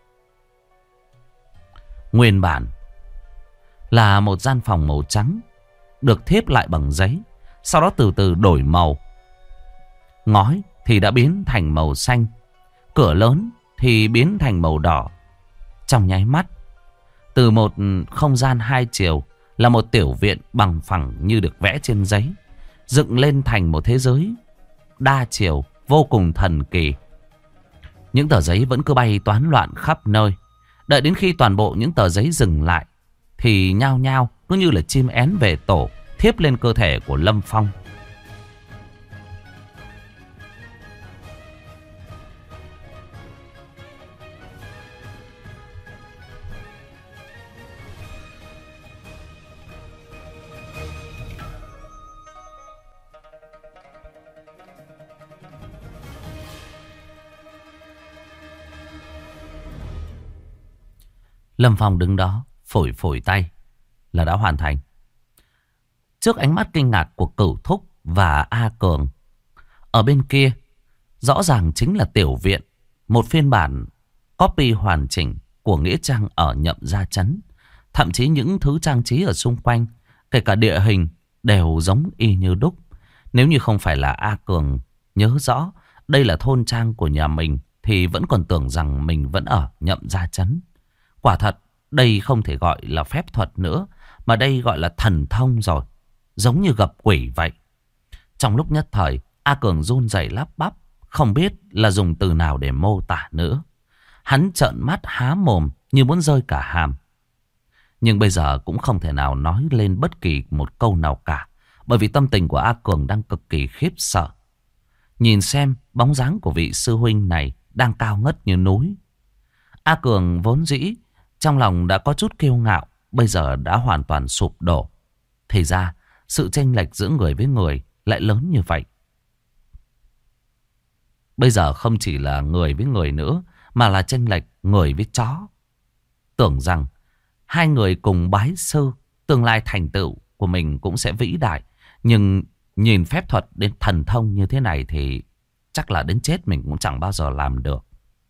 Nguyên bản là một gian phòng màu trắng, được thép lại bằng giấy, sau đó từ từ đổi màu. Ngói thì đã biến thành màu xanh, cửa lớn thì biến thành màu đỏ. Trong nháy mắt, từ một không gian hai chiều là một tiểu viện bằng phẳng như được vẽ trên giấy, dựng lên thành một thế giới đa chiều vô cùng thần kỳ. Những tờ giấy vẫn cứ bay toán loạn khắp nơi. Đợi đến khi toàn bộ những tờ giấy dừng lại thì nhao nhao cứ như là chim én về tổ, thiếp lên cơ thể của Lâm Phong. Lâm Phong đứng đó phổi phổi tay là đã hoàn thành. Trước ánh mắt kinh ngạc của Cửu Thúc và A Cường, ở bên kia rõ ràng chính là tiểu viện, một phiên bản copy hoàn chỉnh của nghĩa trang ở Nhậm Gia Trấn. Thậm chí những thứ trang trí ở xung quanh, kể cả địa hình, đều giống y như đúc. Nếu như không phải là A Cường nhớ rõ đây là thôn trang của nhà mình, thì vẫn còn tưởng rằng mình vẫn ở Nhậm Gia Trấn. Quả thật, đây không thể gọi là phép thuật nữa, mà đây gọi là thần thông rồi. Giống như gặp quỷ vậy. Trong lúc nhất thời, A Cường run rẩy lắp bắp, không biết là dùng từ nào để mô tả nữa. Hắn trợn mắt há mồm như muốn rơi cả hàm. Nhưng bây giờ cũng không thể nào nói lên bất kỳ một câu nào cả, bởi vì tâm tình của A Cường đang cực kỳ khiếp sợ. Nhìn xem bóng dáng của vị sư huynh này đang cao ngất như núi. A Cường vốn dĩ trong lòng đã có chút kiêu ngạo, bây giờ đã hoàn toàn sụp đổ. Thì ra sự chênh lệch giữa người với người lại lớn như vậy. Bây giờ không chỉ là người với người nữa, mà là chênh lệch người với chó. Tưởng rằng hai người cùng bái sư, tương lai thành tựu của mình cũng sẽ vĩ đại. Nhưng nhìn phép thuật đến thần thông như thế này thì chắc là đến chết mình cũng chẳng bao giờ làm được.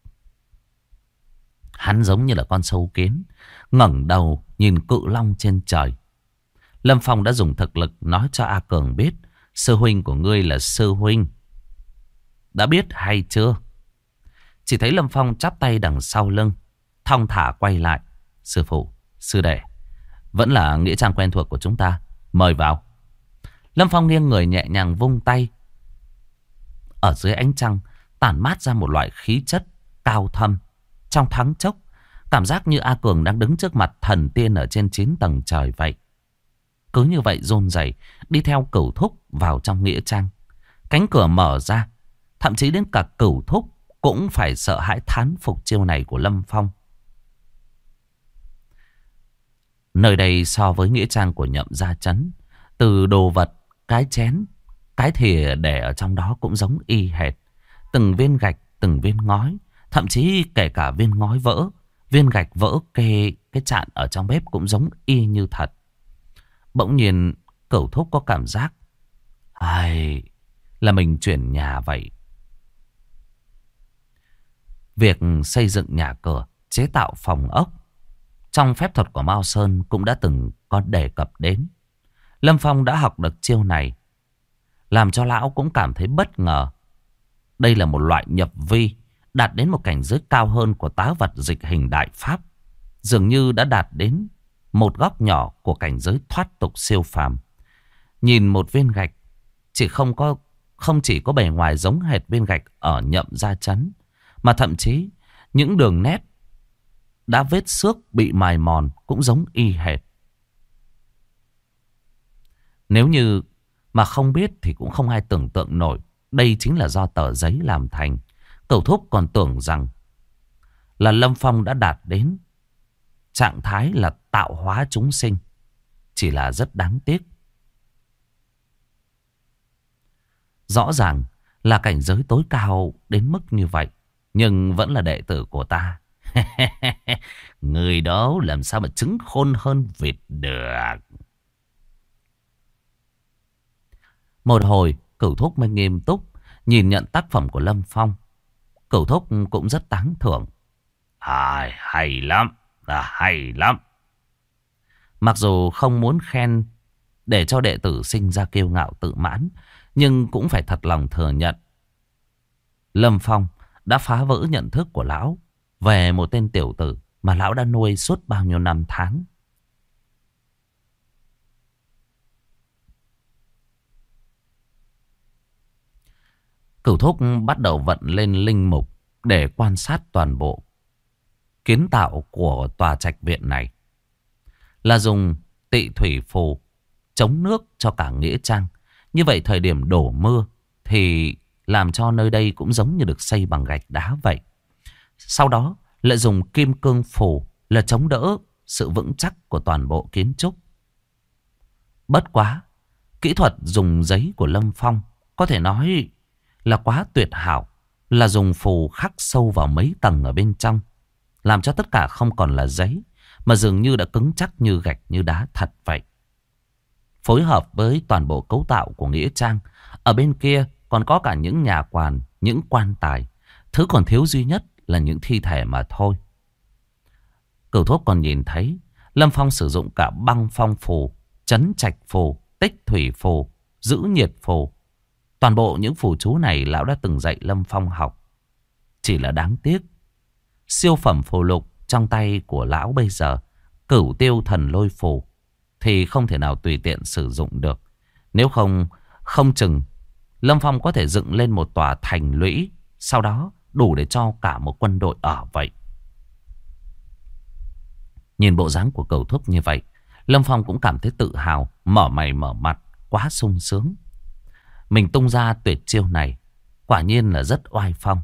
Hắn giống như là con sâu kiến, ngẩng đầu nhìn cự long trên trời. Lâm Phong đã dùng thực lực nói cho A Cường biết sư huynh của ngươi là sư huynh. Đã biết hay chưa? Chỉ thấy Lâm Phong chắp tay đằng sau lưng, thong thả quay lại. Sư phụ, sư đệ, vẫn là nghĩa trang quen thuộc của chúng ta, mời vào. Lâm Phong nghiêng người nhẹ nhàng vung tay. Ở dưới ánh trăng tản mát ra một loại khí chất cao thâm. Trong thoáng chốc, cảm giác như A Cường đang đứng trước mặt thần tiên ở trên chín tầng trời vậy. Cứ như vậy run rẩy đi theo Cửu Thúc vào trong nghĩa trang. Cánh cửa mở ra, thậm chí đến cả Cửu Thúc cũng phải sợ hãi thán phục chiêu này của Lâm Phong. Nơi đây so với nghĩa trang của Nhậm Gia Trấn, từ đồ vật, cái chén, cái thìa để ở trong đó cũng giống y hệt. Từng viên gạch, từng viên ngói, thậm chí kể cả viên ngói vỡ, viên gạch vỡ kê cái chạn ở trong bếp cũng giống y như thật. Bỗng nhiên Cửu Thúc có cảm giác ai là mình chuyển nhà vậy. Việc xây dựng nhà cửa, chế tạo phòng ốc trong phép thuật của Mao Sơn cũng đã từng có đề cập đến. Lâm Phong đã học được chiêu này, làm cho lão cũng cảm thấy bất ngờ. Đây là một loại nhập vi đạt đến một cảnh giới cao hơn của tá vật dịch hình đại pháp, dường như đã đạt đến một góc nhỏ của cảnh giới thoát tục siêu phàm. Nhìn một viên gạch chỉ không có không chỉ có bề ngoài giống hệt viên gạch ở Nhậm Gia Trấn, mà thậm chí những đường nét đã vết xước bị mài mòn cũng giống y hệt. Nếu như mà không biết thì cũng không ai tưởng tượng nổi đây chính là do tờ giấy làm thành. Cửu Thúc còn tưởng rằng là Lâm Phong đã đạt đến trạng thái là tạo hóa chúng sinh. Chỉ là rất đáng tiếc. Rõ ràng là cảnh giới tối cao đến mức như vậy, nhưng vẫn là đệ tử của ta. Người đó làm sao mà trứng khôn hơn vịt được. Một hồi Cửu Thúc mới nghiêm túc nhìn nhận tác phẩm của Lâm Phong. Cửu Thúc cũng rất tán thưởng. Hay, hay lắm, là hay lắm. Mặc dù không muốn khen để cho đệ tử sinh ra kiêu ngạo tự mãn, nhưng cũng phải thật lòng thừa nhận Lâm Phong đã phá vỡ nhận thức của lão về một tên tiểu tử mà lão đã nuôi suốt bao nhiêu năm tháng. Cửu Thúc bắt đầu vận lên linh mục để quan sát toàn bộ kiến tạo của tòa trạch viện này. Là dùng tị thủy phù chống nước cho cả nghĩa trang. Như vậy thời điểm đổ mưa thì làm cho nơi đây cũng giống như được xây bằng gạch đá vậy. Sau đó lại dùng kim cương phù là chống đỡ sự vững chắc của toàn bộ kiến trúc. Bất quá, kỹ thuật dùng giấy của Lâm Phong có thể nói là quá tuyệt hảo. Là dùng phù khắc sâu vào mấy tầng ở bên trong, làm cho tất cả không còn là giấy, mà dường như đã cứng chắc như gạch như đá thật vậy. Phối hợp với toàn bộ cấu tạo của nghĩa trang, ở bên kia còn có cả những nhà quan, những quan tài. Thứ còn thiếu duy nhất là những thi thể mà thôi. Cửu Thúc còn nhìn thấy Lâm Phong sử dụng cả băng phong phù, trấn trạch phù, tích thủy phù, giữ nhiệt phù. Toàn bộ những phù chú này lão đã từng dạy Lâm Phong học. Chỉ là đáng tiếc, siêu phẩm phù lục trong tay của lão bây giờ, Cửu Tiêu Thần Lôi Phù, thì không thể nào tùy tiện sử dụng được. Nếu không, không chừng Lâm Phong có thể dựng lên một tòa thành lũy, sau đó đủ để cho cả một quân đội ở vậy. Nhìn bộ dáng của Cửu Thúc như vậy, Lâm Phong cũng cảm thấy tự hào, mở mày mở mặt, quá sung sướng. Mình tung ra tuyệt chiêu này, quả nhiên là rất oai phong.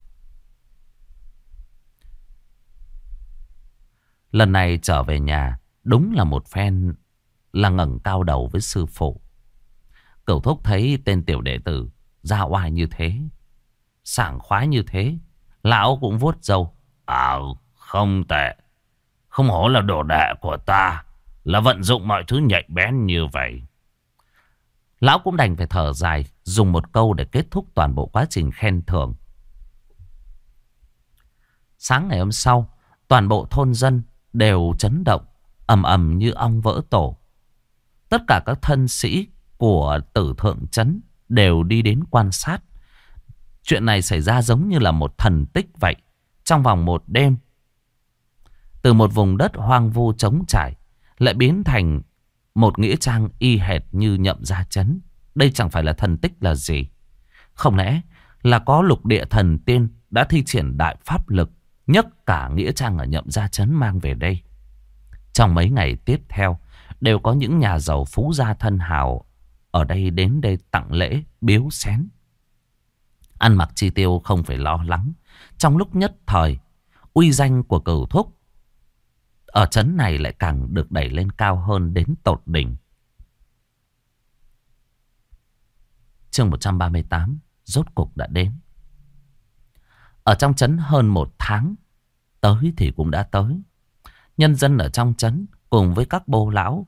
Lần này trở về nhà, đúng là một phen là ngẩng cao đầu với sư phụ. Cửu Thúc thấy tên tiểu đệ tử ra oai như thế, sảng khoái như thế, lão cũng vuốt râu. À, không tệ. Không hổ là đồ đệ của ta, là vận dụng mọi thứ nhạy bén như vậy. Lão cũng đành phải thở dài, dùng một câu để kết thúc toàn bộ quá trình khen thưởng. Sáng ngày hôm sau, toàn bộ thôn dân đều chấn động, ầm ầm như ong vỡ tổ. Tất cả các thân sĩ của Tử Thượng Trấn đều đi đến quan sát. Chuyện này xảy ra giống như là một thần tích vậy. Trong vòng một đêm, từ một vùng đất hoang vu trống trải lại biến thành một nghĩa trang y hệt như Nhậm Gia Trấn. Đây chẳng phải là thần tích là gì? Không lẽ là có lục địa thần tiên đã thi triển đại pháp lực, nhấc cả nghĩa trang ở Nhậm Gia Trấn mang về đây? Trong mấy ngày tiếp theo, đều có những nhà giàu phú gia thân hào ở đây đến đây tặng lễ, biếu xén. Ăn mặc chi tiêu không phải lo lắng. Trong lúc nhất thời, uy danh của Cửu Thúc ở trấn này lại càng được đẩy lên cao hơn đến tột đỉnh. Chương một trăm ba mươi tám rốt cục đã đến. Ở trong trấn hơn một tháng, tới thì cũng đã tới. Nhân dân ở trong trấn cùng với các bô lão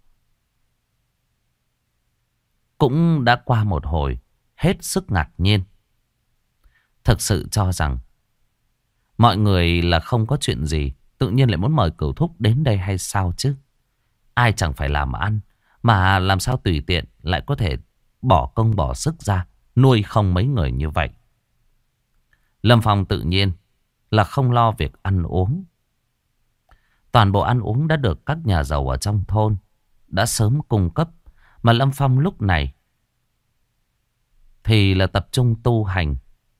cũng đã qua một hồi hết sức ngạc nhiên. Thực sự cho rằng mọi người là không có chuyện gì, tự nhiên lại muốn mời Cửu Thúc đến đây hay sao chứ? Ai chẳng phải làm ăn, mà làm sao tùy tiện lại có thể bỏ công bỏ sức ra nuôi không mấy người như vậy. Lâm Phong tự nhiên là không lo việc ăn uống. Toàn bộ ăn uống đã được các nhà giàu ở trong thôn đã sớm cung cấp, mà Lâm Phong lúc này thì là tập trung tu hành.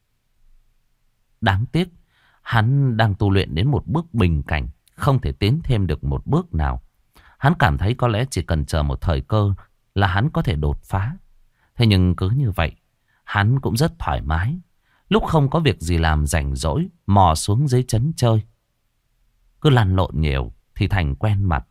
Đáng tiếc, hắn đang tu luyện đến một bước bình cảnh, không thể tiến thêm được một bước nào. Hắn cảm thấy có lẽ chỉ cần chờ một thời cơ là hắn có thể đột phá. Thế nhưng cứ như vậy, hắn cũng rất thoải mái. Lúc không có việc gì làm rảnh rỗi, mò xuống dưới trấn chơi. Cứ lăn lộn nhiều thì thành quen mặt.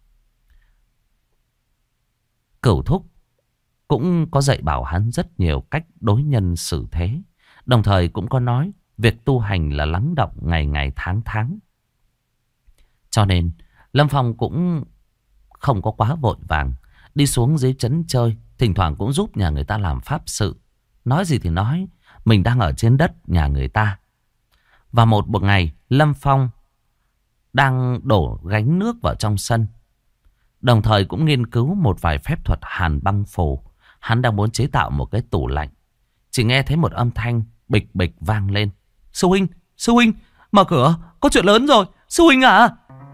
Cửu Thúc cũng có dạy bảo hắn rất nhiều cách đối nhân xử thế. Đồng thời cũng có nói việc tu hành là lắng động ngày ngày tháng tháng. Cho nên Lâm Phong cũng không có quá vội vàng. Đi xuống dưới trấn chơi, thỉnh thoảng cũng giúp nhà người ta làm pháp sự. Nói gì thì nói, mình đang ở trên đất nhà người ta. Và một một ngày, Lâm Phong đang đổ gánh nước vào trong sân. Đồng thời cũng nghiên cứu một vài phép thuật hàn băng phù. Hắn đang muốn chế tạo một cái tủ lạnh. Chỉ nghe thấy một âm thanh bịch bịch vang lên. Sư huynh, sư huynh, mở cửa, có chuyện lớn rồi, sư huynh à.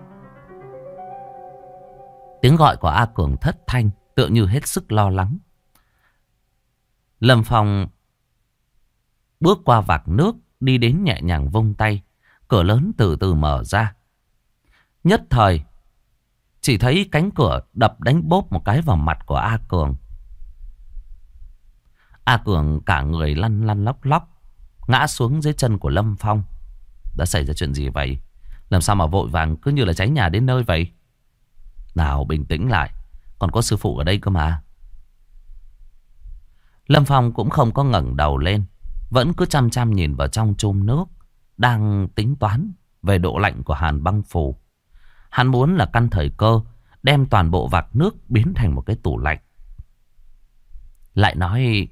Tiếng gọi của A Cường thất thanh, tựa như hết sức lo lắng. Lâm Phong bước qua vạc nước, đi đến nhẹ nhàng vung tay. Cửa lớn từ từ mở ra. Nhất thời, chỉ thấy cánh cửa đập đánh bốp một cái vào mặt của A Cường. A Cường cả người lăn lăn lóc lóc, ngã xuống dưới chân của Lâm Phong. Đã xảy ra chuyện gì vậy? Làm sao mà vội vàng cứ như là cháy nhà đến nơi vậy? Nào bình tĩnh lại, còn có sư phụ ở đây cơ mà. Lâm Phong cũng không có ngẩng đầu lên, vẫn cứ chăm chăm nhìn vào trong chum nước, đang tính toán về độ lạnh của hàn băng phù. Hắn muốn là căn thời cơ, đem toàn bộ vạc nước biến thành một cái tủ lạnh. Lại nói...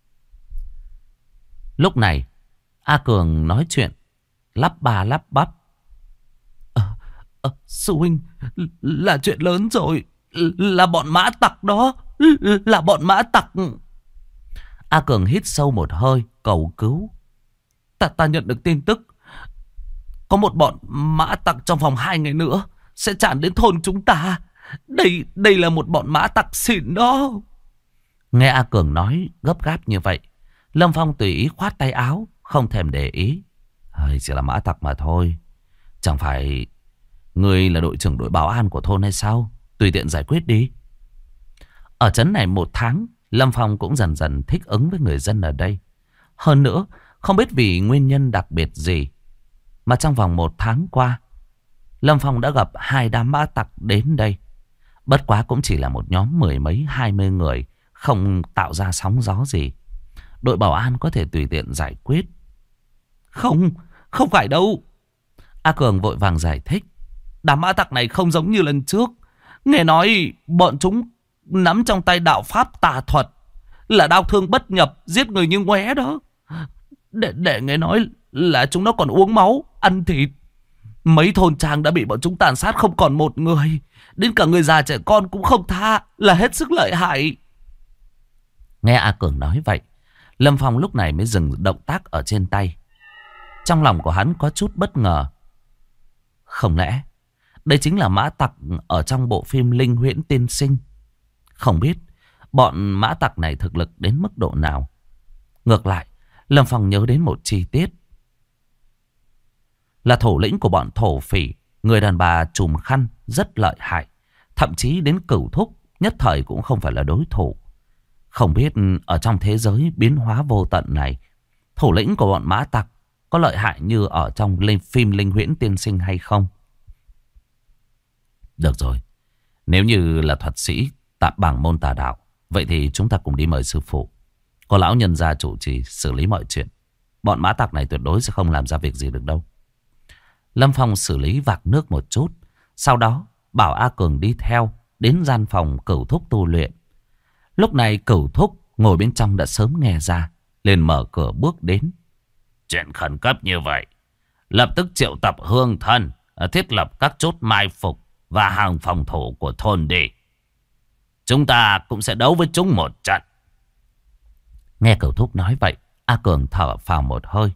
Lúc này, A Cường nói chuyện, lắp ba lắp bắp. Ờ, ờ, sư huynh, là chuyện lớn rồi. Là bọn mã tặc đó. Là bọn mã tặc. A Cường hít sâu một hơi, cầu cứu. Ta, ta nhận được tin tức. Có một bọn mã tặc trong vòng hai ngày nữa sẽ tràn đến thôn chúng ta. Đây, đây là một bọn mã tặc xịn đó. Nghe A Cường nói gấp gáp như vậy, Lâm Phong tùy ý khoát tay áo, không thèm để ý. Hơi chỉ là mã tặc mà thôi. Chẳng phải ngươi là đội trưởng đội bảo an của thôn hay sao? Tùy tiện giải quyết đi. Ở trấn này một tháng, Lâm Phong cũng dần dần thích ứng với người dân ở đây. Hơn nữa, không biết vì nguyên nhân đặc biệt gì mà trong vòng một tháng qua, Lâm Phong đã gặp hai đám mã tặc đến đây. Bất quá cũng chỉ là một nhóm mười mấy hai mươi người, không tạo ra sóng gió gì. Đội bảo an có thể tùy tiện giải quyết. Không, không phải đâu. A Cường vội vàng giải thích. Đám mã tặc này không giống như lần trước. Nghe nói bọn chúng nắm trong tay đạo pháp tà thuật, là đao thương bất nhập, giết người như ngoé đó. Để, để nghe nói là chúng nó còn uống máu, ăn thịt. Mấy thôn trang đã bị bọn chúng tàn sát không còn một người. Đến cả người già trẻ con cũng không tha, là hết sức lợi hại. Nghe A Cường nói vậy, Lâm Phong lúc này mới dừng động tác ở trên tay. Trong lòng của hắn có chút bất ngờ. Không lẽ đây chính là mã tặc ở trong bộ phim Linh Huyễn Tiên Sinh? Không biết bọn mã tặc này thực lực đến mức độ nào. Ngược lại, Lâm Phong nhớ đến một chi tiết. Là thủ lĩnh của bọn thổ phỉ, người đàn bà trùm khăn rất lợi hại. Thậm chí đến Cửu Thúc nhất thời cũng không phải là đối thủ. Không biết ở trong thế giới biến hóa vô tận này, thủ lĩnh của bọn mã tặc có lợi hại như ở trong phim Linh Huyễn Tiên Sinh hay không? Được rồi, nếu như là thuật sĩ tạm bảng môn tà đạo, vậy thì chúng ta cùng đi mời sư phụ. Có lão nhân gia chủ trì xử lý mọi chuyện. Bọn mã tặc này tuyệt đối sẽ không làm ra việc gì được đâu. Lâm Phong xử lý vạc nước một chút, sau đó bảo A Cường đi theo đến gian phòng Cửu Thúc tu luyện. Lúc này Cửu Thúc ngồi bên trong đã sớm nghe ra, liền mở cửa bước đến. Chuyện khẩn cấp như vậy, lập tức triệu tập hương thân, thiết lập các chốt mai phục và hàng phòng thủ của thôn đi. Chúng ta cũng sẽ đấu với chúng một trận. Nghe Cửu Thúc nói vậy, A Cường thở phào một hơi,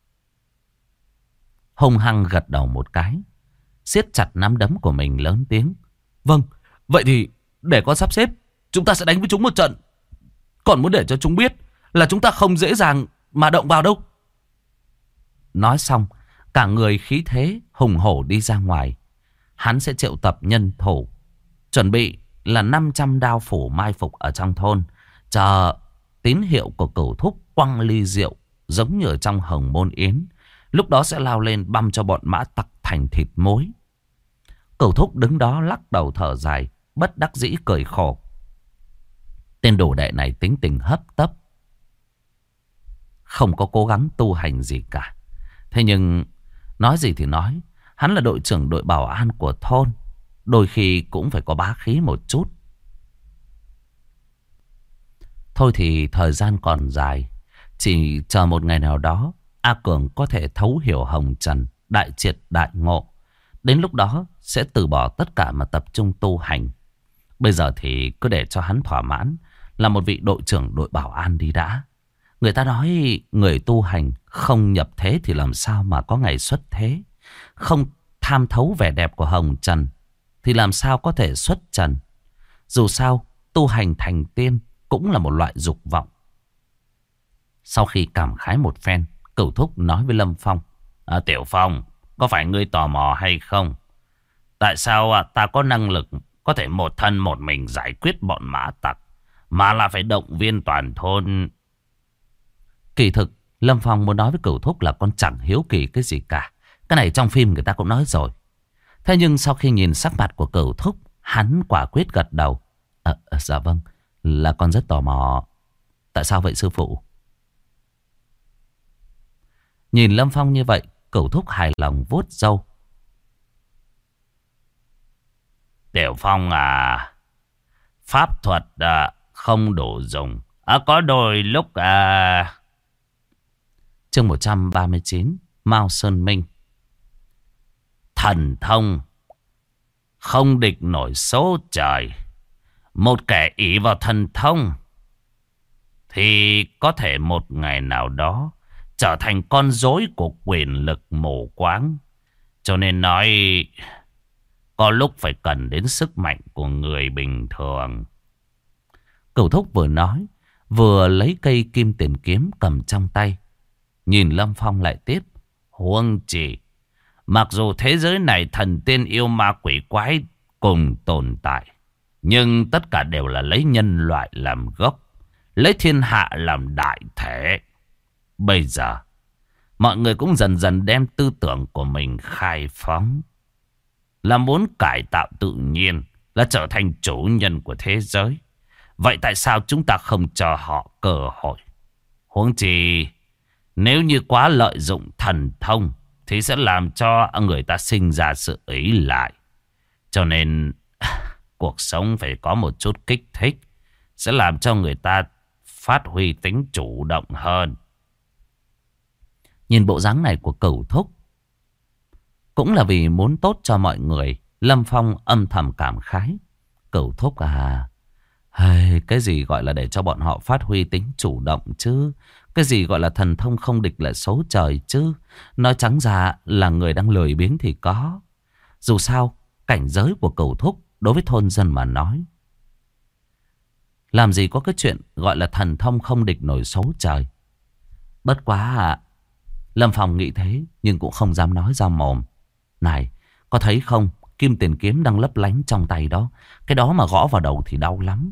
hung hăng gật đầu một cái, siết chặt nắm đấm của mình lớn tiếng. Vâng, vậy thì để con sắp xếp, chúng ta sẽ đánh với chúng một trận. Còn muốn để cho chúng biết là chúng ta không dễ dàng mà động vào đâu. Nói xong, cả người khí thế hùng hổ đi ra ngoài. Hắn sẽ triệu tập nhân thủ, chuẩn bị là năm trăm đao phủ mai phục ở trong thôn, chờ tín hiệu của Cửu Thúc quăng ly rượu giống như ở trong Hồng Môn Yến. Lúc đó sẽ lao lên băm cho bọn mã tặc thành thịt muối. Cửu Thúc đứng đó lắc đầu thở dài, bất đắc dĩ cười khổ. Tên đồ đệ này tính tình hấp tấp, không có cố gắng tu hành gì cả. Thế nhưng nói gì thì nói, hắn là đội trưởng đội bảo an của thôn, đôi khi cũng phải có bá khí một chút. Thôi thì thời gian còn dài, chỉ chờ một ngày nào đó A Cường có thể thấu hiểu hồng trần, đại triệt đại ngộ. Đến lúc đó sẽ từ bỏ tất cả mà tập trung tu hành. Bây giờ thì cứ để cho hắn thỏa mãn là một vị đội trưởng đội bảo an đi đã. Người ta nói người tu hành không nhập thế thì làm sao mà có ngày xuất thế. Không tham thấu vẻ đẹp của hồng trần thì làm sao có thể xuất trần. Dù sao tu hành thành tiên cũng là một loại dục vọng. Sau khi cảm khái một phen, Cửu Thúc nói với Lâm Phong. À, Tiểu Phong, có phải ngươi tò mò hay không? Tại sao à, ta có năng lực có thể một thân một mình giải quyết bọn mã tặc, mà là phải động viên toàn thôn? Kỳ thực Lâm Phong muốn nói với Cửu Thúc là con chẳng hiếu kỳ cái gì cả. Cái này trong phim người ta cũng nói rồi. Thế nhưng sau khi nhìn sắc mặt của Cửu Thúc, hắn quả quyết gật đầu. À, dạ vâng, là con rất tò mò. Tại sao vậy sư phụ? Nhìn Lâm Phong như vậy, Cửu Thúc hài lòng vuốt râu. Tiểu Phong à, pháp thuật à, không đủ dùng. À, có đôi lúc à... Chương một trăm ba mươi chín, Mao Sơn Minh. Thần thông không địch nổi số trời. Một kẻ ỷ vào thần thông thì có thể một ngày nào đó trở thành con rối của quyền lực mù quáng. Cho nên nói có lúc phải cần đến sức mạnh của người bình thường. Cửu Thúc vừa nói, vừa lấy cây kim tiền kiếm cầm trong tay. Nhìn Lâm Phong lại tiếp. Huống chi, mặc dù thế giới này thần tiên yêu ma quỷ quái cùng tồn tại, nhưng tất cả đều là lấy nhân loại làm gốc, lấy thiên hạ làm đại thể. Bây giờ, mọi người cũng dần dần đem tư tưởng của mình khai phóng, là muốn cải tạo tự nhiên, là trở thành chủ nhân của thế giới. Vậy tại sao chúng ta không cho họ cơ hội? Huống chi, nếu như quá lợi dụng thần thông thì sẽ làm cho người ta sinh ra sự ý lại. Cho nên cuộc sống phải có một chút kích thích, sẽ làm cho người ta phát huy tính chủ động hơn. Nhìn bộ dáng này của Cửu Thúc, cũng là vì muốn tốt cho mọi người, Lâm Phong âm thầm cảm khái. Cửu Thúc à, hay, cái gì gọi là để cho bọn họ phát huy tính chủ động chứ? Cái gì gọi là thần thông không địch lại số trời chứ? Nói trắng ra là người đang lười biếng thì có. Dù sao, cảnh giới của Cửu Thúc đối với thôn dân mà nói, làm gì có cái chuyện gọi là thần thông không địch nổi số trời. Bất quá à, Lâm Phong nghĩ thế nhưng cũng không dám nói ra mồm. Này, có thấy không? Kim tiền kiếm đang lấp lánh trong tay đó. Cái đó mà gõ vào đầu thì đau lắm.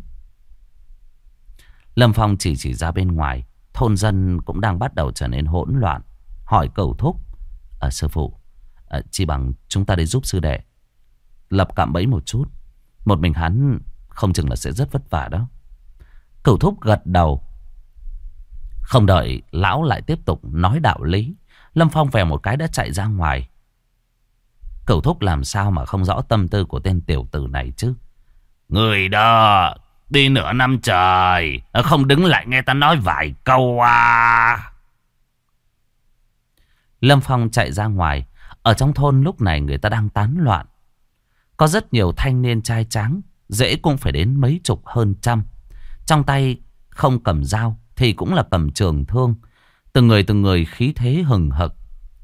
Lâm Phong chỉ chỉ ra bên ngoài. Thôn dân cũng đang bắt đầu trở nên hỗn loạn. Hỏi Cửu Thúc. À, sư phụ, à, chỉ bằng chúng ta đi giúp sư đệ lập cạm bẫy một chút. Một mình hắn không chừng là sẽ rất vất vả đó. Cửu Thúc gật đầu. Không đợi lão lại tiếp tục nói đạo lý, Lâm Phong vèo một cái đã chạy ra ngoài. Cửu Thúc làm sao mà không rõ tâm tư của tên tiểu tử này chứ? Người đó đi nửa năm trời, không đứng lại nghe ta nói vài câu à. Lâm Phong chạy ra ngoài. Ở trong thôn lúc này người ta đang tán loạn. Có rất nhiều thanh niên trai tráng, dễ cũng phải đến mấy chục hơn trăm. Trong tay không cầm dao thì cũng là cầm trường thương. Từng người từng người khí thế hừng hực.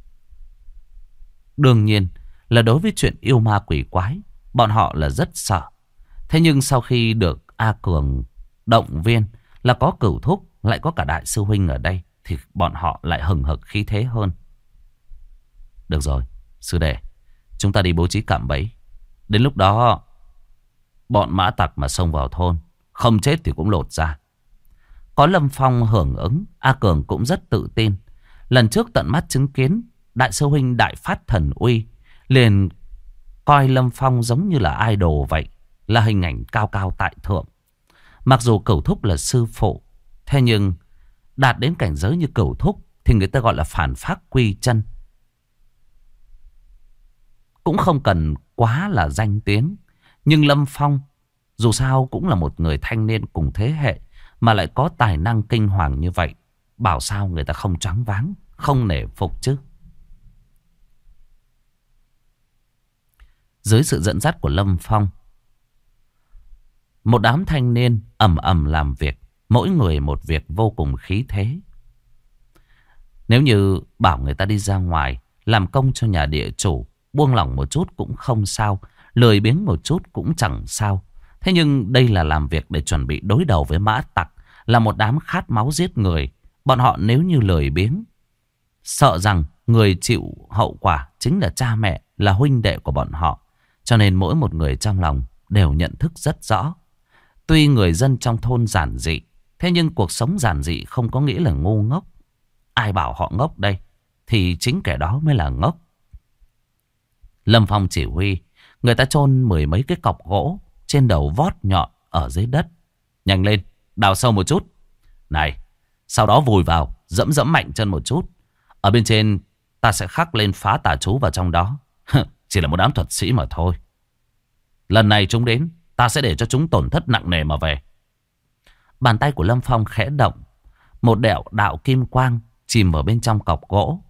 Đương nhiên là đối với chuyện yêu ma quỷ quái, bọn họ là rất sợ. Thế nhưng sau khi được A Cường động viên là có Cửu Thúc, lại có cả đại sư huynh ở đây, thì bọn họ lại hừng hực khí thế hơn. Được rồi, sư đệ, chúng ta đi bố trí cạm bẫy. Đến lúc đó bọn mã tặc mà xông vào thôn, không chết thì cũng lột ra. Có Lâm Phong hưởng ứng, A Cường cũng rất tự tin. Lần trước tận mắt chứng kiến đại sư huynh đại phát thần uy, liền coi Lâm Phong giống như là idol vậy, là hình ảnh cao cao tại thượng. Mặc dù Cửu Thúc là sư phụ, thế nhưng đạt đến cảnh giới như Cửu Thúc thì người ta gọi là phản phác quy chân. Cũng không cần quá là danh tiếng. Nhưng Lâm Phong dù sao cũng là một người thanh niên cùng thế hệ, mà lại có tài năng kinh hoàng như vậy, bảo sao người ta không choáng váng, không nể phục chứ. Dưới sự dẫn dắt của Lâm Phong, một đám thanh niên ầm ầm làm việc, mỗi người một việc vô cùng khí thế. Nếu như bảo người ta đi ra ngoài làm công cho nhà địa chủ, buông lỏng một chút cũng không sao, lười biếng một chút cũng chẳng sao. Thế nhưng đây là làm việc để chuẩn bị đối đầu với mã tặc, là một đám khát máu giết người. Bọn họ nếu như lười biếng, sợ rằng người chịu hậu quả chính là cha mẹ, là huynh đệ của bọn họ. Cho nên mỗi một người trong lòng đều nhận thức rất rõ. Tuy người dân trong thôn giản dị, thế nhưng cuộc sống giản dị không có nghĩa là ngu ngốc. Ai bảo họ ngốc đây? Thì chính kẻ đó mới là ngốc. Lâm Phong chỉ huy, người ta chôn mười mấy cái cọc gỗ trên đầu vót nhọn ở dưới đất. Nhanh lên, đào sâu một chút. Này, sau đó vùi vào, dẫm dẫm mạnh chân một chút. Ở bên trên ta sẽ khắc lên phá tà chú vào trong đó. Chỉ là một đám thuật sĩ mà thôi. Lần này chúng đến, ta sẽ để cho chúng tổn thất nặng nề mà về. Bàn tay của Lâm Phong khẽ động. Một đẹo đạo kim quang chìm vào bên trong cọc gỗ.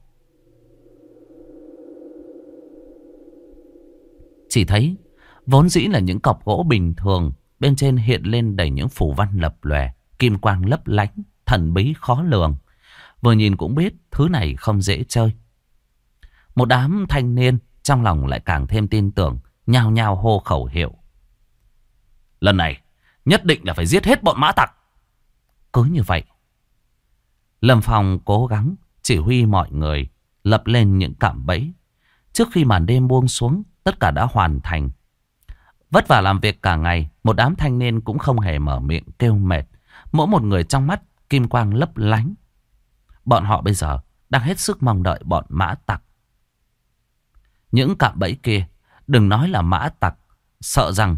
Chỉ thấy vốn dĩ là những cọc gỗ bình thường, bên trên hiện lên đầy những phù văn lập lòe, kim quang lấp lánh, thần bí khó lường. Vừa nhìn cũng biết thứ này không dễ chơi. Một đám thanh niên trong lòng lại càng thêm tin tưởng, nhao nhao hô khẩu hiệu. Lần này nhất định là phải giết hết bọn mã tặc. Cứ như vậy, Lâm Phong cố gắng chỉ huy mọi người lập lên những cạm bẫy. Trước khi màn đêm buông xuống, tất cả đã hoàn thành. Vất vả làm việc cả ngày, một đám thanh niên cũng không hề mở miệng kêu mệt. Mỗi một người trong mắt kim quang lấp lánh. Bọn họ bây giờ đang hết sức mong đợi bọn mã tặc. Những cạm bẫy kia, đừng nói là mã tặc, sợ rằng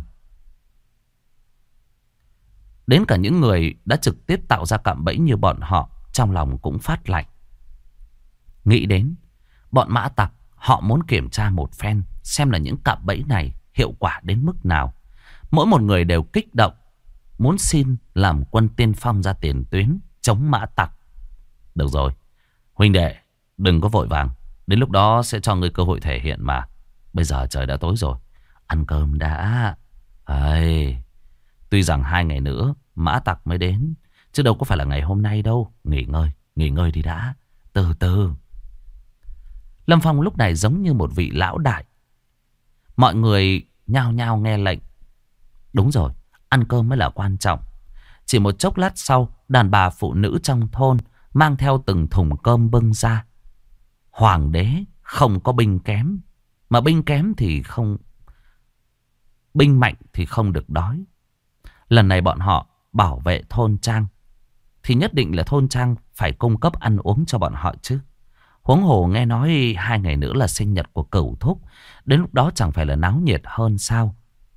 đến cả những người đã trực tiếp tạo ra cạm bẫy như bọn họ trong lòng cũng phát lạnh. Nghĩ đến bọn mã tặc, họ muốn kiểm tra một phen xem là những cạm bẫy này hiệu quả đến mức nào. Mỗi một người đều kích động, muốn xin làm quân tiên phong ra tiền tuyến chống mã tặc. Được rồi, huynh đệ, đừng có vội vàng. Đến lúc đó sẽ cho ngươi cơ hội thể hiện mà. Bây giờ trời đã tối rồi, ăn cơm đã. Ây, tuy rằng hai ngày nữa mã tặc mới đến, chứ đâu có phải là ngày hôm nay đâu. Nghỉ ngơi, nghỉ ngơi đi đã. Từ từ. Lâm Phong lúc này giống như một vị lão đại. Mọi người nhao nhao nghe lệnh. Đúng rồi, ăn cơm mới là quan trọng. Chỉ một chốc lát sau, đàn bà phụ nữ trong thôn mang theo từng thùng cơm bưng ra. Hoàng đế không có binh kém, mà binh kém thì không, binh mạnh thì không được đói. Lần này bọn họ bảo vệ thôn trang, thì nhất định là thôn trang phải cung cấp ăn uống cho bọn họ chứ. Huống hồ nghe nói hai ngày nữa là sinh nhật của Cửu Thúc, đến lúc đó chẳng phải là náo nhiệt hơn sao?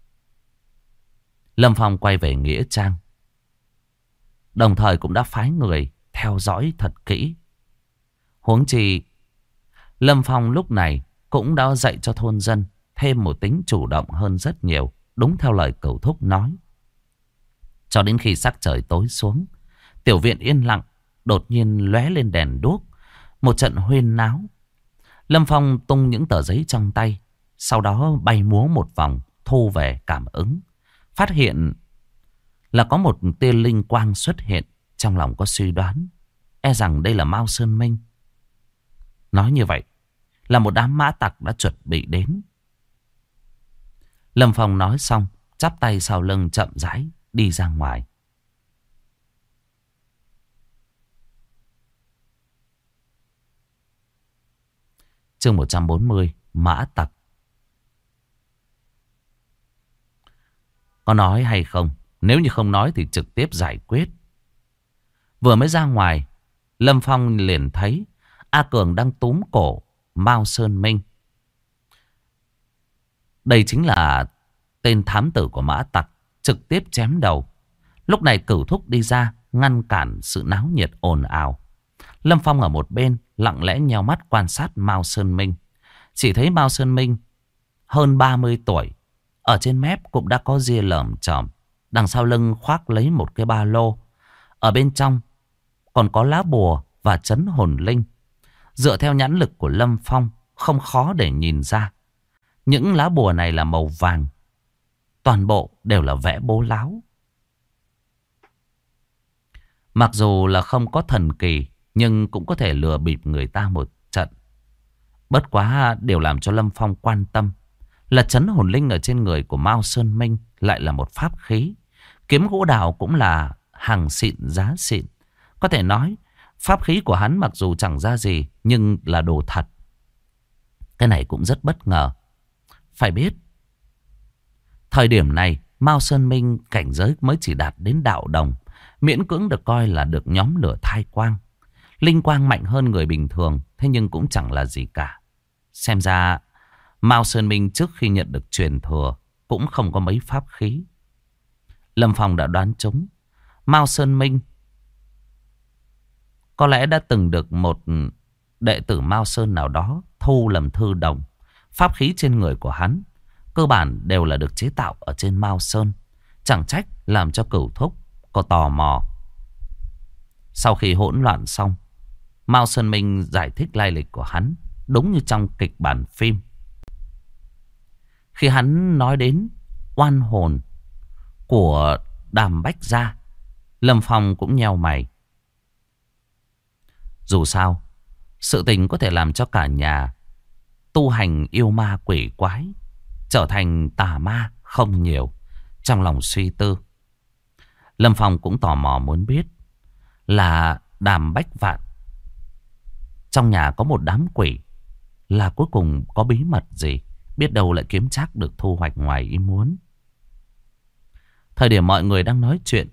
Lâm Phong quay về nghĩa trang, đồng thời cũng đã phái người theo dõi thật kỹ. Huống chi Lâm Phong lúc này cũng đã dạy cho thôn dân thêm một tính chủ động hơn rất nhiều, đúng theo lời Cửu Thúc nói. Cho đến khi sắc trời tối xuống, tiểu viện yên lặng, đột nhiên lóe lên đèn đuốc, một trận huyên náo. Lâm Phong tung những tờ giấy trong tay, sau đó bay múa một vòng, thu về cảm ứng. Phát hiện là có một tia linh quang xuất hiện. Trong lòng có suy đoán, e rằng đây là Mao Sơn Minh. Nói như vậy là một đám mã tặc đã chuẩn bị đến. Lâm Phong nói xong, chắp tay sau lưng chậm rãi đi ra ngoài. Chương một trăm bốn mươi, mã tặc. Có nói hay không? Nếu như không nói thì trực tiếp giải quyết. Vừa mới ra ngoài, Lâm Phong liền thấy A Cường đang túm cổ Mao Sơn Minh. Đây chính là tên thám tử của mã tặc, trực tiếp chém đầu. Lúc này Cửu Thúc đi ra ngăn cản sự náo nhiệt ồn ào. Lâm Phong ở một bên lặng lẽ nheo mắt quan sát Mao Sơn Minh. Chỉ thấy Mao Sơn Minh hơn ba mươi tuổi, ở trên mép cũng đã có ria lởm chởm, đằng sau lưng khoác lấy một cái ba lô. Ở bên trong còn có lá bùa và trấn hồn linh. Dựa theo nhãn lực của Lâm Phong, không khó để nhìn ra. Những lá bùa này là màu vàng, toàn bộ đều là vẽ bố láo. Mặc dù là không có thần kỳ, nhưng cũng có thể lừa bịp người ta một trận. Bất quá điều làm cho Lâm Phong quan tâm là trấn hồn linh ở trên người của Mao Sơn Minh lại là một pháp khí. Kiếm gỗ đào cũng là hàng xịn giá xịn. Có thể nói pháp khí của hắn mặc dù chẳng ra gì, nhưng là đồ thật. Cái này cũng rất bất ngờ. Phải biết, thời điểm này Mao Sơn Minh cảnh giới mới chỉ đạt đến đạo đồng, miễn cưỡng được coi là được nhóm lửa thai quang. Linh quang mạnh hơn người bình thường, thế nhưng cũng chẳng là gì cả. Xem ra Mao Sơn Minh trước khi nhận được truyền thừa cũng không có mấy pháp khí. Lâm Phong đã đoán trúng. Mao Sơn Minh có lẽ đã từng được một đệ tử Mao Sơn nào đó thu làm thư đồng. Pháp khí trên người của hắn cơ bản đều là được chế tạo ở trên Mao Sơn. Chẳng trách làm cho Cửu Thúc có tò mò. Sau khi hỗn loạn xong, Mao Sơn Minh giải thích lai lịch của hắn đúng như trong kịch bản phim. Khi hắn nói đến oan hồn của Đàm Bách Gia, Lâm Phong cũng nheo mày. Dù sao, sự tình có thể làm cho cả nhà tu hành yêu ma quỷ quái, trở thành tà ma không nhiều. Trong lòng suy tư, Lâm Phong cũng tò mò muốn biết là Đàm Bách Vạn trong nhà có một đám quỷ, là cuối cùng có bí mật gì, biết đâu lại kiếm trác được thu hoạch ngoài ý muốn. Thời điểm mọi người đang nói chuyện,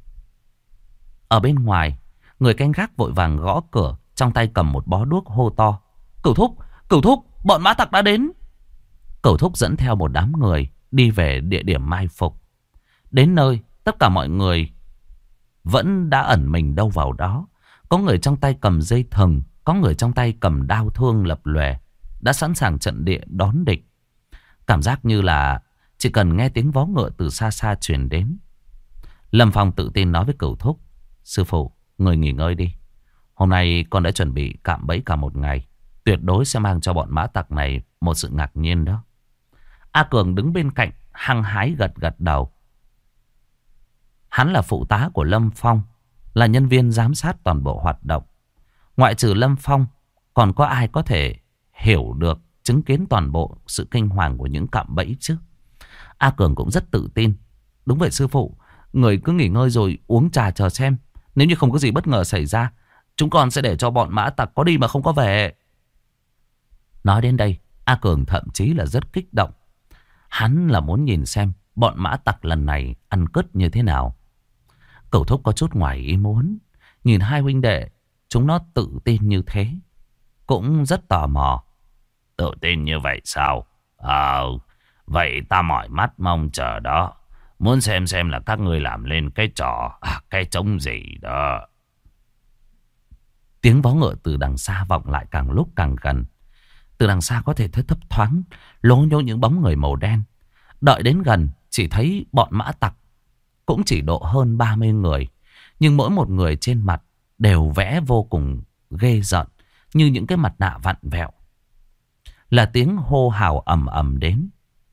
ở bên ngoài, người canh gác vội vàng gõ cửa, trong tay cầm một bó đuốc hô to: Cửu Thúc, Cửu Thúc, bọn mã tặc đã đến. Cửu Thúc dẫn theo một đám người đi về địa điểm mai phục. Đến nơi, tất cả mọi người vẫn đã ẩn mình đâu vào đó. Có người trong tay cầm dây thừng, có người trong tay cầm đao thương lập lòe, đã sẵn sàng trận địa đón địch. Cảm giác như là chỉ cần nghe tiếng vó ngựa từ xa xa truyền đến. Lâm Phong tự tin nói với Cửu Thúc: Sư phụ, người nghỉ ngơi đi. Hôm nay con đã chuẩn bị cạm bẫy cả một ngày, tuyệt đối sẽ mang cho bọn mã tặc này một sự ngạc nhiên đó. A Cường đứng bên cạnh hăng hái gật gật đầu. Hắn là phụ tá của Lâm Phong, là nhân viên giám sát toàn bộ hoạt động. Ngoại trừ Lâm Phong, còn có ai có thể hiểu được, chứng kiến toàn bộ sự kinh hoàng của những cạm bẫy chứ? A Cường cũng rất tự tin. Đúng vậy sư phụ, người cứ nghỉ ngơi rồi uống trà chờ xem. Nếu như không có gì bất ngờ xảy ra, chúng con sẽ để cho bọn mã tặc có đi mà không có về. Nói đến đây, A Cường thậm chí là rất kích động. Hắn là muốn nhìn xem bọn mã tặc lần này ăn cất như thế nào. Cửu Thúc có chút ngoài ý muốn, nhìn hai huynh đệ chúng nó tự tin như thế, cũng rất tò mò. Tự tin như vậy sao? Ờ, vậy ta mỏi mắt mong chờ đó. Muốn xem xem là các ngươi làm lên cái trò, à, cái trống gì đó. Tiếng vó ngựa từ đằng xa vọng lại càng lúc càng gần. Từ đằng xa có thể thấy thấp thoáng lố nhố những bóng người màu đen. Đợi đến gần chỉ thấy bọn mã tặc cũng chỉ độ hơn ba mươi người. Nhưng mỗi một người trên mặt đều vẽ vô cùng ghê rợn, như những cái mặt nạ vặn vẹo. Là tiếng hô hào ầm ầm đến.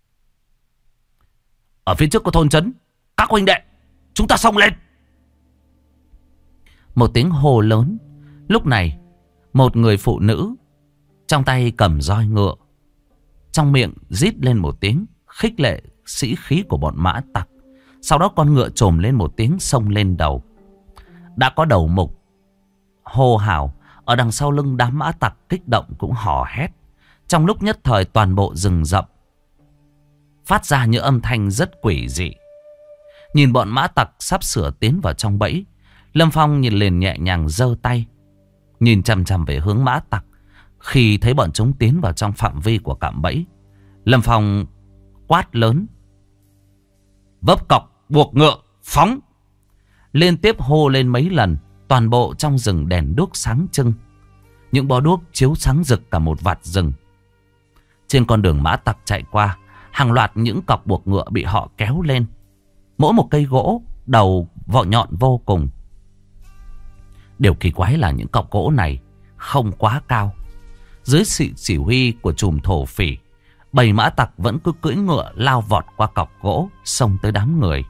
Ở phía trước có thôn trấn, các huynh đệ, chúng ta xông lên. Một tiếng hô lớn. Lúc này một người phụ nữ trong tay cầm roi ngựa, trong miệng rít lên một tiếng khích lệ sĩ khí của bọn mã tặc. Sau đó con ngựa trồm lên một tiếng xông lên đầu. Đã có đầu mục hô hào, ở đằng sau lưng đám mã tặc kích động cũng hò hét. Trong lúc nhất thời toàn bộ rừng rậm phát ra những âm thanh rất quỷ dị. Nhìn bọn mã tặc sắp sửa tiến vào trong bẫy, Lâm Phong nhìn liền nhẹ nhàng giơ tay, nhìn chằm chằm về hướng mã tặc. Khi thấy bọn chúng tiến vào trong phạm vi của cạm bẫy, Lâm Phong quát lớn: Vấp cọc, buộc ngựa, phóng! Liên tiếp hô lên mấy lần. Toàn bộ trong rừng đèn đuốc sáng trưng, những bó đuốc chiếu sáng rực cả một vạt rừng. Trên con đường mã tặc chạy qua, hàng loạt những cọc buộc ngựa bị họ kéo lên. Mỗi một cây gỗ đầu vỏ nhọn vô cùng. Điều kỳ quái là những cọc gỗ này không quá cao. Dưới sự chỉ huy của trùm thổ phỉ, bầy mã tặc vẫn cứ cưỡi ngựa lao vọt qua cọc gỗ, xông tới đám người.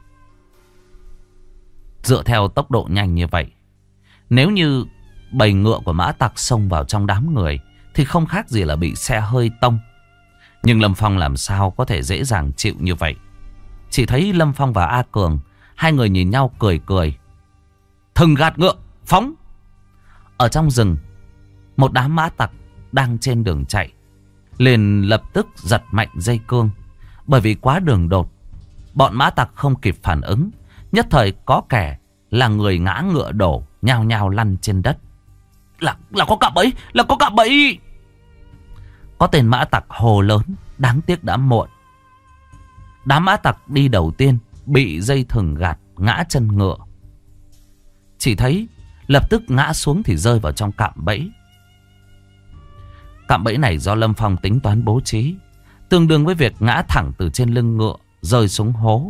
Dựa theo tốc độ nhanh như vậy, nếu như bầy ngựa của mã tặc xông vào trong đám người thì không khác gì là bị xe hơi tông. Nhưng Lâm Phong làm sao có thể dễ dàng chịu như vậy. Chỉ thấy Lâm Phong và A Cường, hai người nhìn nhau cười cười. Thừng gạt ngựa, phóng! Ở trong rừng, một đám mã tặc đang trên đường chạy liền lập tức giật mạnh dây cương. Bởi vì quá đường đột, bọn mã tặc không kịp phản ứng. Nhất thời có kẻ là người ngã ngựa đổ, nhào nhào lăn trên đất. Là, là có cạm bẫy, là có cạm bẫy! Có tên mã tặc hồ lớn, đáng tiếc đã muộn. Đám mã tặc đi đầu tiên bị dây thừng gạt, ngã chân ngựa. Chỉ thấy lập tức ngã xuống thì rơi vào trong cạm bẫy. Cạm bẫy này do Lâm Phong tính toán bố trí. tương đương với việc ngã thẳng từ trên lưng ngựa rơi xuống hố.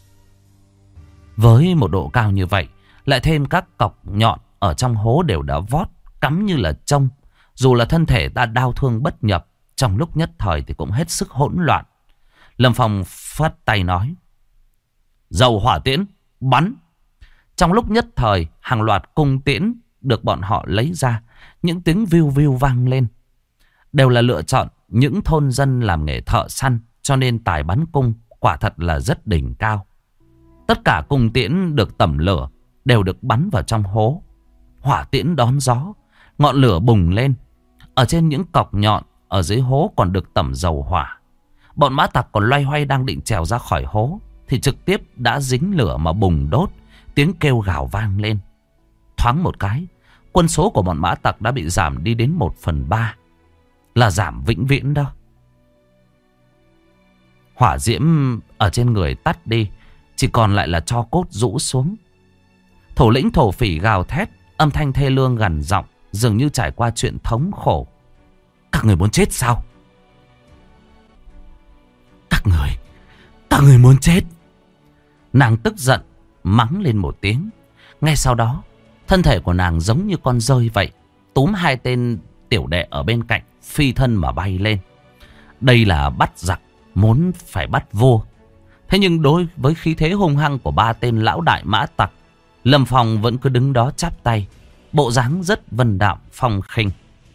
Với một độ cao như vậy, lại thêm các cọc nhọn ở trong hố đều đã vót, cắm như là trông. Dù là thân thể ta đau thương bất nhập, trong lúc nhất thời thì cũng hết sức hỗn loạn. Lâm Phong phất tay nói: dầu hỏa tiễn, bắn. Trong lúc nhất thời, hàng loạt cung tiễn được bọn họ lấy ra. Những tiếng viu viu vang lên. Đều là lựa chọn những thôn dân làm nghề thợ săn, cho nên tài bắn cung quả thật là rất đỉnh cao. Tất cả cung tiễn được tẩm lửa đều được bắn vào trong hố. Hỏa tiễn đón gió, ngọn lửa bùng lên. Ở trên những cọc nhọn ở dưới hố còn được tẩm dầu hỏa. Bọn mã tặc còn loay hoay đang định trèo ra khỏi hố thì trực tiếp đã dính lửa mà bùng đốt. Tiếng kêu gào vang lên. Thoáng một cái, quân số của bọn mã tặc đã bị giảm đi đến một phần ba. Là giảm vĩnh viễn đó. Hỏa diễm ở trên người tắt đi, chỉ còn lại là tro cốt rũ xuống. Thủ lĩnh thổ phỉ gào thét, âm thanh thê lương gằn giọng, dường như trải qua chuyện thống khổ. Các người muốn chết sao? Các người, các người muốn chết. Nàng tức giận mắng lên một tiếng. Ngay sau đó, thân thể của nàng giống như con dơi vậy, túm hai tên tiểu đệ ở bên cạnh, phi thân mà bay lên. Đây là bắt giặc muốn phải bắt vua. Thế nhưng đối với khí thế hung hăng của ba tên lão đại mã tặc, Lâm Phong vẫn cứ đứng đó chắp tay, bộ dáng rất vân đạm phong khinh.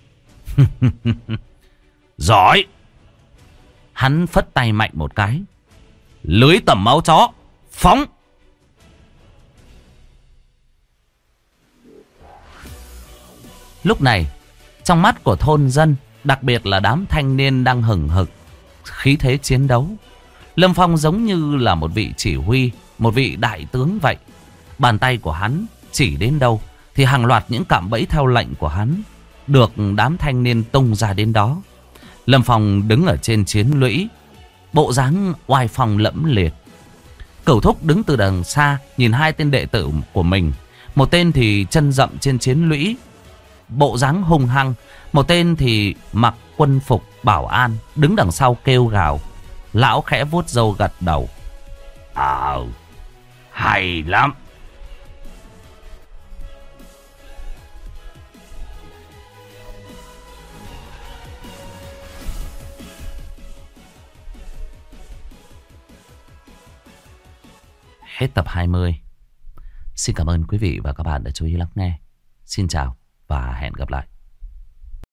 Giỏi. Hắn phất tay mạnh một cái. Lưới tẩm máu chó, phóng. Lúc này, trong mắt của thôn dân, đặc biệt là đám thanh niên đang hừng hực khí thế chiến đấu, Lâm Phong giống như là một vị chỉ huy, một vị đại tướng vậy. Bàn tay của hắn chỉ đến đâu thì hàng loạt những cạm bẫy theo lệnh của hắn được đám thanh niên tung ra đến đó. Lâm Phong đứng ở trên chiến lũy, bộ dáng oai phong lẫm liệt. Cửu Thúc đứng từ đằng xa nhìn hai tên đệ tử của mình. Một tên thì chân dậm trên chiến lũy, bộ dáng hung hăng. Một tên thì mặc quân phục bảo an, đứng đằng sau kêu gào. Lão khẽ vuốt râu gật đầu. À, hay lắm. Hết tập hai mươi. Xin cảm ơn quý vị và các bạn đã chú ý lắng nghe. Xin chào và hẹn gặp lại.